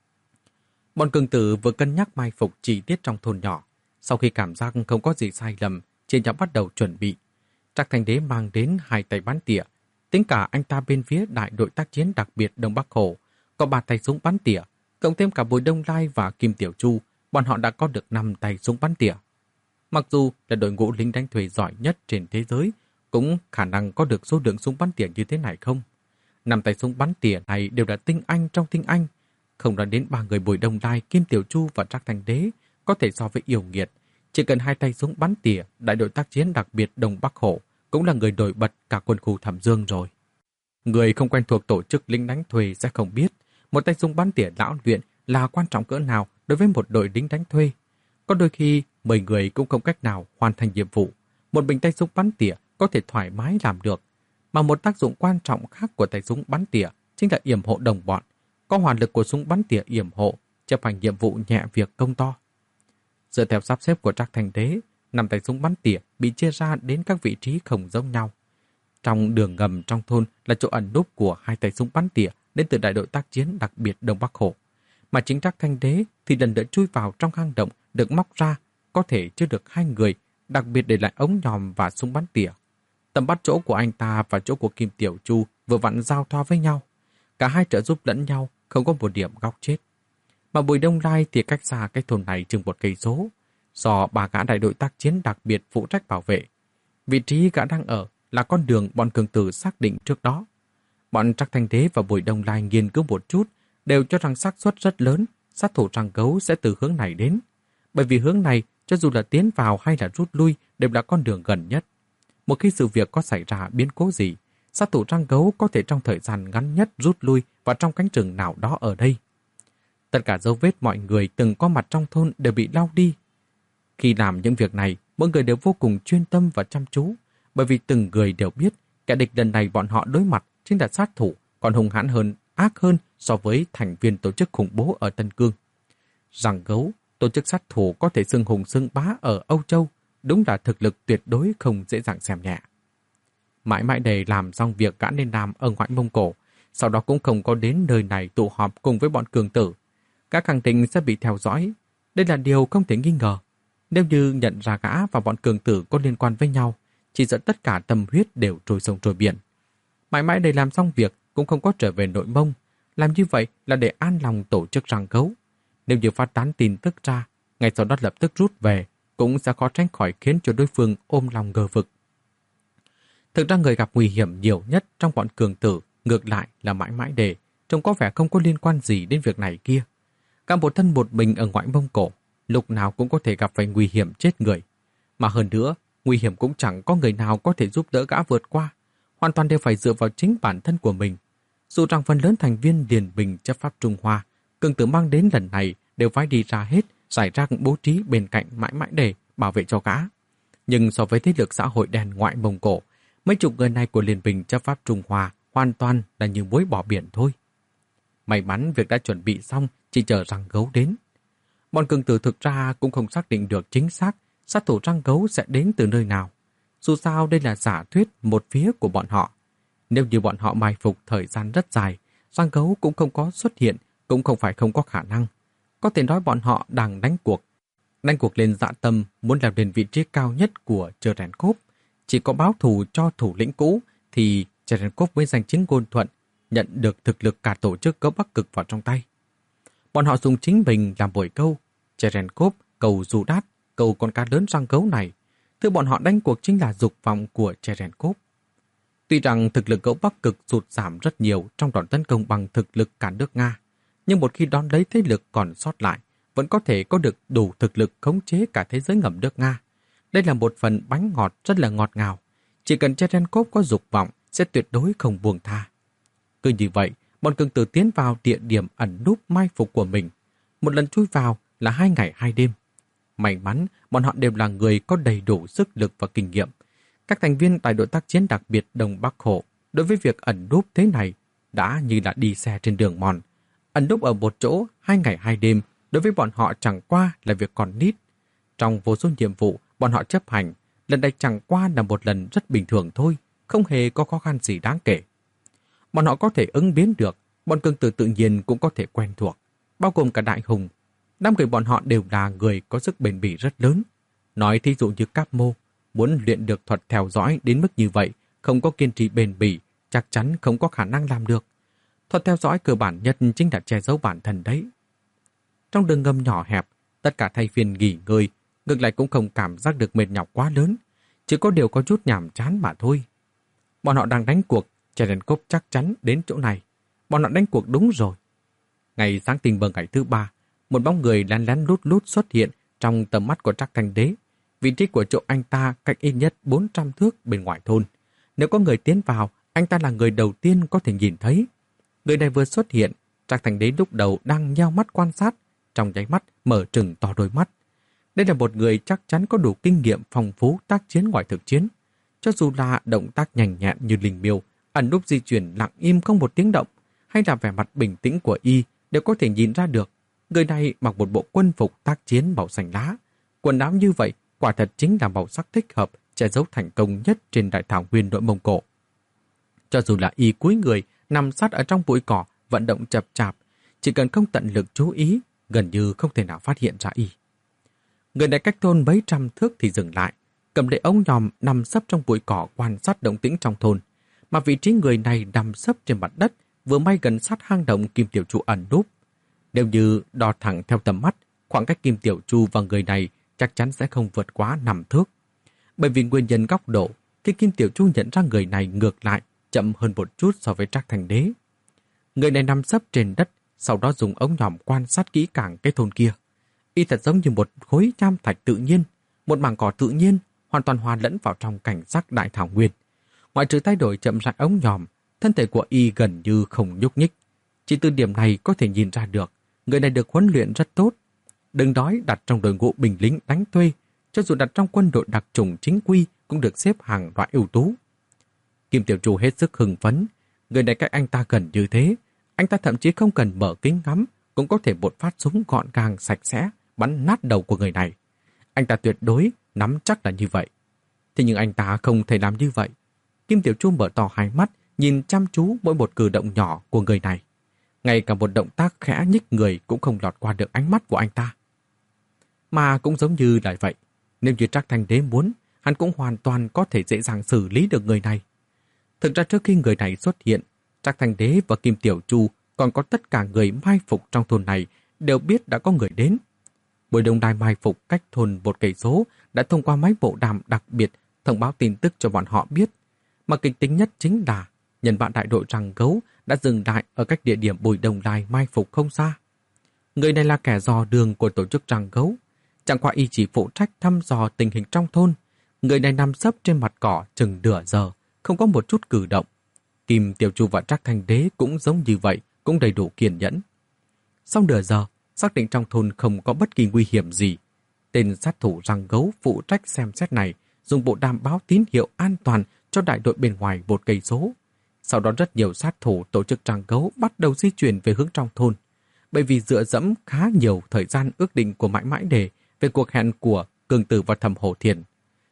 Speaker 1: Bọn cường tử vừa cân nhắc mai phục chi tiết trong thôn nhỏ, sau khi cảm giác không có gì sai lầm, chia nhau bắt đầu chuẩn bị. Trác Thành Đế mang đến hai tay bắn tỉa, tính cả anh ta bên phía đại đội tác chiến đặc biệt Đông Bắc Hồ, có ba tay súng bắn tỉa, cộng thêm cả Bùi Đông Lai và Kim Tiểu Chu, bọn họ đã có được năm tay súng bắn tỉa. Mặc dù là đội ngũ lính đánh thuê giỏi nhất trên thế giới, cũng khả năng có được số lượng súng bắn tỉa như thế này không? Năm tay súng bắn tỉa này đều là tinh anh trong tinh anh, không nói đến ba người Bùi Đông Lai, Kim Tiểu Chu và Trác Thành Đế có thể so với yêu nghiệt. Chỉ cần hai tay súng bắn tỉa, đại đội tác chiến đặc biệt Đông Bắc Hồ cũng là người nổi bật cả quân khu Thẩm Dương rồi. Người không quen thuộc tổ chức lính đánh thuê sẽ không biết một tay súng bắn tỉa lão luyện là quan trọng cỡ nào đối với một đội lính đánh thuê. Có đôi khi mười người cũng không cách nào hoàn thành nhiệm vụ, một bình tay súng bắn tỉa có thể thoải mái làm được. Mà một tác dụng quan trọng khác của tay súng bắn tỉa chính là yểm hộ đồng bọn. Có hỏa lực của súng bắn tỉa yểm hộ, chấp hành nhiệm vụ nhẹ việc công to. Dựa theo sắp xếp của Trác Thành Đế, năm tay súng bắn tỉa bị chia ra đến các vị trí không giống nhau. Trong đường ngầm trong thôn là chỗ ẩn núp của hai tay súng bắn tỉa đến từ đại đội tác chiến đặc biệt Đông Bắc Hồ. Mà chính Trác Thành Đế thì lần lượt chui vào trong hang động được móc ra, có thể chứa được hai người, đặc biệt để lại ống nhòm và súng bắn tỉa. Tầm bắt chỗ của anh ta và chỗ của Kim Tiểu Chu vừa vặn giao thoa với nhau. Cả hai trợ giúp lẫn nhau, không có một điểm góc chết. Mà Bùi Đông Lai thì cách xa cái thôn này chừng một cây số, do ba gã đại đội tác chiến đặc biệt phụ trách bảo vệ. Vị trí gã đang ở là con đường bọn cường tử xác định trước đó. Bọn Trác Thành Đế và Bùi Đông Lai nghiên cứu một chút, đều cho rằng xác suất rất lớn sát thủ răng gấu sẽ từ hướng này đến. Bởi vì hướng này, cho dù là tiến vào hay là rút lui, đều là con đường gần nhất. Một khi sự việc có xảy ra biến cố gì, sát thủ răng gấu có thể trong thời gian ngắn nhất rút lui vào trong cánh rừng nào đó ở đây. Tất cả dấu vết mọi người từng có mặt trong thôn đều bị lau đi. Khi làm những việc này, mỗi người đều vô cùng chuyên tâm và chăm chú, bởi vì từng người đều biết kẻ địch lần này bọn họ đối mặt chính là sát thủ còn hung hãn hơn, ác hơn so với thành viên tổ chức khủng bố ở Tân Cương. Răng gấu, tổ chức sát thủ có thể xưng hùng xưng bá ở Âu Châu, đúng là thực lực tuyệt đối không dễ dàng xem nhẹ. Mãi mãi để làm xong việc gã nên làm ở ngoại Mông Cổ, sau đó cũng không có đến nơi này tụ họp cùng với bọn cường tử. Các khẳng định sẽ bị theo dõi. Đây là điều không thể nghi ngờ. Nếu như nhận ra gã và bọn cường tử có liên quan với nhau, chỉ sợ tất cả tâm huyết đều trôi sông trôi biển. Mãi mãi để làm xong việc cũng không có trở về nội Mông. Làm như vậy là để an lòng tổ chức răng gấu. Nếu như phát tán tin tức ra, ngay sau đó lập tức rút về, cũng sẽ khó tránh khỏi khiến cho đối phương ôm lòng ngờ vực. Thực ra người gặp nguy hiểm nhiều nhất trong bọn cường tử ngược lại là mãi mãi đề, trông có vẻ không có liên quan gì đến việc này kia. Cả một thân một mình ở ngoại Mông Cổ, lúc nào cũng có thể gặp phải nguy hiểm chết người. Mà hơn nữa, nguy hiểm cũng chẳng có người nào có thể giúp đỡ gã vượt qua, hoàn toàn đều phải dựa vào chính bản thân của mình. Dù rằng phần lớn thành viên Điền Bình chấp pháp Trung Hoa, cường tử mang đến lần này đều phải đi ra hết, giải rác bố trí bên cạnh mãi mãi để bảo vệ cho gã. Nhưng so với thế lực xã hội đen ngoại Mông Cổ, mấy chục người này của Liên Bình chấp pháp Trung Hoa hoàn toàn là như muối bỏ biển thôi. May mắn việc đã chuẩn bị xong, chỉ chờ răng gấu đến. Bọn cường tử thực ra cũng không xác định được chính xác sát thủ răng gấu sẽ đến từ nơi nào. Dù sao đây là giả thuyết một phía của bọn họ. Nếu như bọn họ mai phục thời gian rất dài, giang gấu cũng không có xuất hiện, cũng không phải không có khả năng. Có thể nói bọn họ đang đánh cuộc. Đánh cuộc lên dạ tâm muốn leo lên vị trí cao nhất của Cherenkov. Chỉ có báo thù cho thủ lĩnh cũ thì Cherenkov mới giành chiến ngôn thuận, nhận được thực lực cả tổ chức gấu Bắc Cực vào trong tay. Bọn họ dùng chính mình làm bồi câu. Cherenkov cầu dù đát, cầu con cá lớn giang gấu này. Thứ bọn họ đánh cuộc chính là dục vọng của Cherenkov. Tuy rằng thực lực gấu Bắc Cực sụt giảm rất nhiều trong đòn tấn công bằng thực lực cả nước Nga, nhưng một khi đón lấy thế lực còn sót lại, vẫn có thể có được đủ thực lực khống chế cả thế giới ngầm nước Nga. Đây là một phần bánh ngọt rất là ngọt ngào. Chỉ cần Cherenkov có dục vọng, sẽ tuyệt đối không buông tha. Cứ như vậy, bọn cường tử tiến vào địa điểm ẩn núp mai phục của mình. Một lần chui vào là hai ngày hai đêm. May mắn, bọn họ đều là người có đầy đủ sức lực và kinh nghiệm. Các thành viên tại đội tác chiến đặc biệt Đông Bắc Hộ đối với việc ẩn núp thế này đã như là đi xe trên đường mòn. Ẩn núp ở một chỗ hai ngày hai đêm đối với bọn họ chẳng qua là việc còn nít. Trong vô số nhiệm vụ bọn họ chấp hành, lần này chẳng qua là một lần rất bình thường thôi, không hề có khó khăn gì đáng kể. Bọn họ có thể ứng biến được, bọn cường tử tự nhiên cũng có thể quen thuộc, bao gồm cả Đại Hùng. Năm người bọn họ đều là người có sức bền bỉ rất lớn. Nói thí dụ như Cáp Mô, muốn luyện được thuật theo dõi đến mức như vậy, không có kiên trì bền bỉ, chắc chắn không có khả năng làm được. Thuật theo dõi cơ bản nhất chính là che giấu bản thân đấy. Trong đường ngầm nhỏ hẹp, tất cả thay phiên nghỉ ngơi, ngược lại cũng không cảm giác được mệt nhọc quá lớn, chỉ có điều có chút nhàm chán mà thôi. Bọn họ đang đánh cuộc, Cherenkov chắc chắn đến chỗ này. Bọn họ đánh cuộc đúng rồi. Ngày sáng tình bờ ngày thứ ba, một bóng người lén lén lút lút xuất hiện trong tầm mắt của Trác Thanh Đế. Vị trí của chỗ anh ta cách ít nhất bốn trăm thước bên ngoài thôn. Nếu có người tiến vào, anh ta là người đầu tiên có thể nhìn thấy. Người này vừa xuất hiện, Trác Thanh Đế lúc đầu đang nheo mắt quan sát, trong nháy mắt mở trừng to đôi mắt. Đây là một người chắc chắn có đủ kinh nghiệm phong phú tác chiến ngoài thực chiến. Cho dù là động tác nhanh nhẹn như linh miêu, ẩn núp di chuyển lặng im không một tiếng động, hay là vẻ mặt bình tĩnh của y đều có thể nhìn ra được. Người này mặc một bộ quân phục tác chiến màu xanh lá. Quần áo như vậy quả thật chính là màu sắc thích hợp che giấu thành công nhất trên đại thảo nguyên nội Mông Cổ. Cho dù là y cúi người nằm sát ở trong bụi cỏ vận động chập chạp, chỉ cần không tận lực chú ý, gần như không thể nào phát hiện ra y. Người này cách thôn mấy trăm thước thì dừng lại, cầm lấy ống nhòm nằm sấp trong bụi cỏ quan sát động tĩnh trong thôn. Mà vị trí người này nằm sấp trên mặt đất, vừa may gần sát hang động Kim Tiểu Chu ẩn núp. Nếu như đo thẳng theo tầm mắt, khoảng cách Kim Tiểu Chu và người này chắc chắn sẽ không vượt quá năm thước. Bởi vì nguyên nhân góc độ, khi Kim Tiểu Chu nhận ra người này ngược lại, chậm hơn một chút so với Trác Thanh Đế. Người này nằm sấp trên đất, sau đó dùng ống nhòm quan sát kỹ càng cái thôn kia. Y thật giống như một khối nham thạch tự nhiên, một mảng cỏ tự nhiên, hoàn toàn hòa lẫn vào trong cảnh sắc đại thảo nguyên. Ngoại trừ thay đổi chậm rãi ống nhòm, thân thể của y gần như không nhúc nhích. Chỉ từ điểm này có thể nhìn ra được, người này được huấn luyện rất tốt. Đừng nói đặt trong đội ngũ binh lính đánh thuê, cho dù đặt trong quân đội đặc chủng chính quy cũng được xếp hàng loại ưu tú. Kim Tiểu Chu hết sức hưng phấn, người này cách anh ta gần như thế, anh ta thậm chí không cần mở kính ngắm, cũng có thể một phát súng gọn gàng sạch sẽ, bắn nát đầu của người này. Anh ta tuyệt đối nắm chắc là như vậy. Thế nhưng anh ta không thể làm như vậy. Kim Tiểu Chu mở to hai mắt, nhìn chăm chú mỗi một cử động nhỏ của người này. Ngay cả một động tác khẽ nhích người cũng không lọt qua được ánh mắt của anh ta. Mà cũng giống như là vậy, nếu như Trác Thanh Đế muốn, hắn cũng hoàn toàn có thể dễ dàng xử lý được người này. Thực ra trước khi người này xuất hiện, Trác Thanh Đế và Kim Tiểu Chu còn có tất cả người mai phục trong thôn này đều biết đã có người đến. Buổi đông đài mai phục cách thôn một cây số đã thông qua máy bộ đàm đặc biệt thông báo tin tức cho bọn họ biết. Mà kịch tính nhất chính là nhân bạn đại đội Răng Gấu đã dừng lại ở cách địa điểm Bùi Đông Đài mai phục không xa. Người này là kẻ dò đường của tổ chức Răng Gấu. Chẳng qua y chỉ phụ trách thăm dò tình hình trong thôn. Người này nằm sấp trên mặt cỏ chừng nửa giờ, không có một chút cử động. Kim Tiểu Chu và Trác Thanh Đế cũng giống như vậy, cũng đầy đủ kiên nhẫn. Sau nửa giờ, xác định trong thôn không có bất kỳ nguy hiểm gì. Tên sát thủ Răng Gấu phụ trách xem xét này, dùng bộ đàm báo tín hiệu an toàn cho đại đội bên ngoài một cây số. Sau đó rất nhiều sát thủ tổ chức Răng Gấu bắt đầu di chuyển về hướng trong thôn. Bởi vì dựa dẫm khá nhiều thời gian ước định của Mãi Mãi Đề về cuộc hẹn của Cường Tử và Thẩm Hổ Thiền.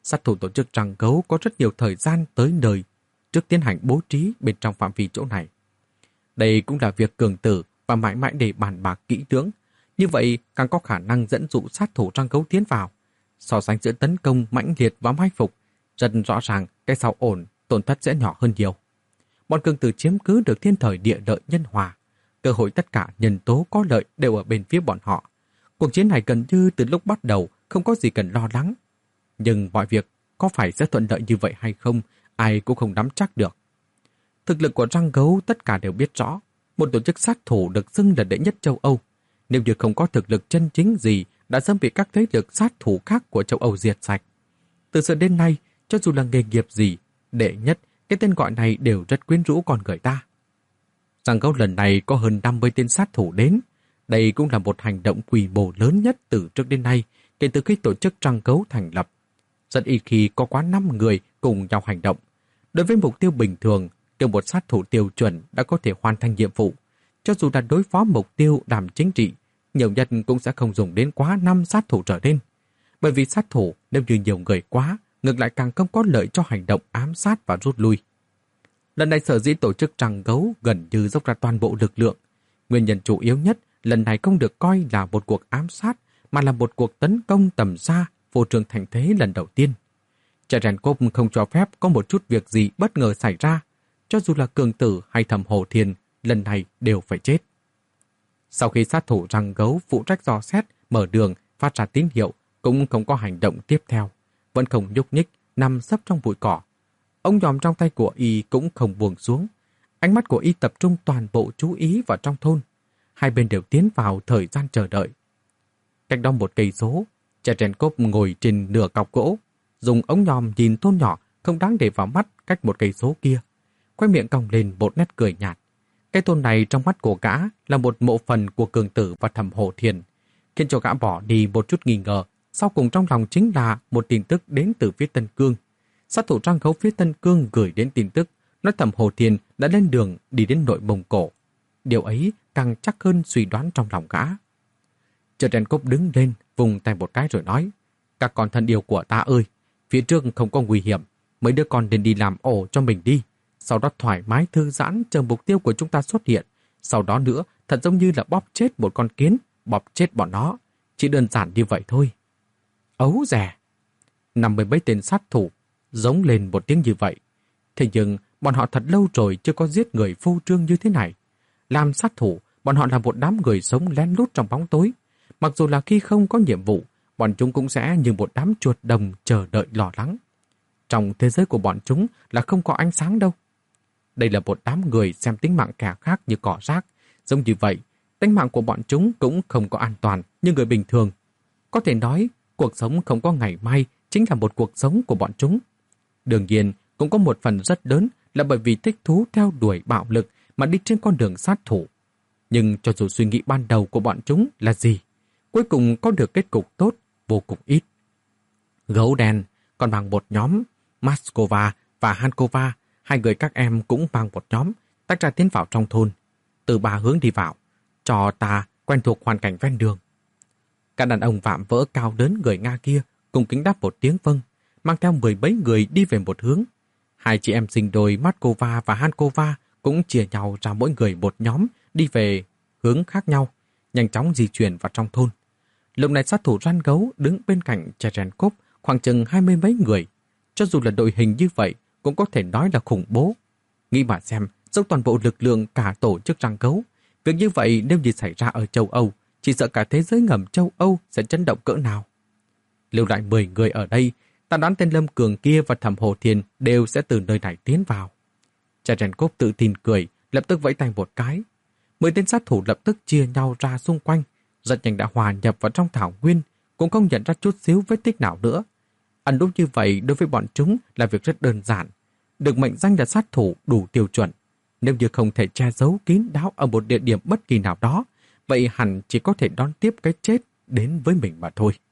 Speaker 1: Sát thủ tổ chức Răng Gấu có rất nhiều thời gian tới nơi trước tiến hành bố trí bên trong phạm vi chỗ này. Đây cũng là việc Cường Tử và mãi mãi để bàn bạc kỹ lưỡng. Như vậy càng có khả năng dẫn dụ sát thủ Răng Gấu tiến vào. So sánh giữa tấn công mãnh liệt và mai phục, rất rõ ràng cái sau ổn, tổn thất sẽ nhỏ hơn nhiều. Bọn Cường Tử chiếm cứ được thiên thời địa lợi nhân hòa. Cơ hội tất cả nhân tố có lợi đều ở bên phía bọn họ. Cuộc chiến này gần như từ lúc bắt đầu không có gì cần lo lắng. Nhưng mọi việc có phải sẽ thuận lợi như vậy hay không, ai cũng không nắm chắc được. Thực lực của Răng Gấu tất cả đều biết rõ. Một tổ chức sát thủ được xưng là đệ nhất châu Âu. Nếu như không có thực lực chân chính gì, đã sớm bị các thế lực sát thủ khác của châu Âu diệt sạch. Từ xưa đến nay, cho dù là nghề nghiệp gì, đệ nhất, cái tên gọi này đều rất quyến rũ con người ta. Răng Gấu lần này có hơn năm mươi tên sát thủ đến. Đây cũng là một hành động quy mô lớn nhất từ trước đến nay, kể từ khi tổ chức Răng Gấu thành lập. Rất ít khi có quá năm người cùng nhau hành động. Đối với mục tiêu bình thường, kiểu một sát thủ tiêu chuẩn đã có thể hoàn thành nhiệm vụ. Cho dù là đối phó mục tiêu đàm chính trị, nhiều nhất cũng sẽ không dùng đến quá năm sát thủ trở lên. Bởi vì sát thủ nếu như nhiều người quá, ngược lại càng không có lợi cho hành động ám sát và rút lui. Lần này sở dĩ tổ chức Răng Gấu gần như dốc ra toàn bộ lực lượng. Nguyên nhân chủ yếu nhất, lần này không được coi là một cuộc ám sát, mà là một cuộc tấn công tầm xa, phô trương thành thế lần đầu tiên. Cherenkov không cho phép có một chút việc gì bất ngờ xảy ra, cho dù là Cường Tử hay Thẩm Hồ Thiền, lần này đều phải chết. Sau khi sát thủ Răng Gấu phụ trách dò xét, mở đường, phát ra tín hiệu, cũng không có hành động tiếp theo, vẫn không nhúc nhích, nằm sấp trong bụi cỏ. Ống nhòm trong tay của y cũng không buông xuống. Ánh mắt của y tập trung toàn bộ chú ý vào trong thôn. Hai bên đều tiến vào thời gian chờ đợi. Cách đó một cây số, Cherenkov ngồi trên nửa cọc gỗ, dùng ống nhòm nhìn thôn nhỏ không đáng để vào mắt cách một cây số kia. Khoe miệng cong lên một nét cười nhạt. Cái thôn này trong mắt của gã là một mộ phần của Cường Tử và Thẩm Hồ Thiền, khiến cho gã bỏ đi một chút nghi ngờ. Sau cùng trong lòng chính là một tin tức đến từ phía Tân Cương. Sát thủ Răng Gấu phía Tân Cương gửi đến tin tức, nói Thẩm Hồ Thiền đã lên đường đi đến nội Mông Cổ. Điều ấy càng chắc hơn suy đoán trong lòng gã. Cherenkov đứng lên, vùng tay một cái rồi nói, các con thân yêu của ta ơi, phía trước không có nguy hiểm, mấy đứa con nên đi làm ổ cho mình đi. Sau đó thoải mái thư giãn chờ mục tiêu của chúng ta xuất hiện. Sau đó nữa, thật giống như là bóp chết một con kiến, bóp chết bọn nó. Chỉ đơn giản như vậy thôi. Ấu dè! Năm mươi mấy tên sát thủ giống lên một tiếng như vậy. Thế nhưng, bọn họ thật lâu rồi chưa có giết người phô trương như thế này. Làm sát thủ, bọn họ là một đám người sống lén lút trong bóng tối. Mặc dù là khi không có nhiệm vụ, bọn chúng cũng sẽ như một đám chuột đồng chờ đợi lo lắng. Trong thế giới của bọn chúng là không có ánh sáng đâu. Đây là một đám người xem tính mạng kẻ khác như cỏ rác. Giống như vậy, tính mạng của bọn chúng cũng không có an toàn như người bình thường. Có thể nói, cuộc sống không có ngày mai chính là một cuộc sống của bọn chúng. Đương nhiên, cũng có một phần rất lớn là bởi vì thích thú theo đuổi bạo lực mà đi trên con đường sát thủ. Nhưng cho dù suy nghĩ ban đầu của bọn chúng là gì, cuối cùng có được kết cục tốt vô cùng ít. Gấu đen còn bằng một nhóm, Moskova và Hankova, hai người các em cũng mang một nhóm, tách ra tiến vào trong thôn. Từ ba hướng đi vào, cho ta quen thuộc hoàn cảnh ven đường. Các đàn ông vạm vỡ cao lớn người Nga kia cùng kính đáp một tiếng vâng, mang theo mười mấy người đi về một hướng. Hai chị em sinh đôi Moskova và Hankova cũng chia nhau ra mỗi người một nhóm đi về hướng khác nhau, nhanh chóng di chuyển vào trong thôn. Lúc này sát thủ Răng Gấu đứng bên cạnh Cherenkov khoảng chừng hai mươi mấy người. Cho dù là đội hình như vậy cũng có thể nói là khủng bố. Nghĩ mà xem, dốc toàn bộ lực lượng cả tổ chức Răng Gấu. Việc như vậy nếu như xảy ra ở châu Âu, chỉ sợ cả thế giới ngầm châu Âu sẽ chấn động cỡ nào. Lưu lại mười người ở đây, ta đoán tên Lâm Cường kia và Thẩm Hồ Thiền đều sẽ từ nơi này tiến vào. Cherenkov tự tin cười, lập tức vẫy tay một cái. Mười tên sát thủ lập tức chia nhau ra xung quanh, rất nhanh đã hòa nhập vào trong thảo nguyên, cũng không nhận ra chút xíu vết tích nào nữa. Ẩn đúng như vậy đối với bọn chúng là việc rất đơn giản. Được mệnh danh là sát thủ đủ tiêu chuẩn. Nếu như không thể che giấu kín đáo ở một địa điểm bất kỳ nào đó, vậy hẳn chỉ có thể đón tiếp cái chết đến với mình mà thôi.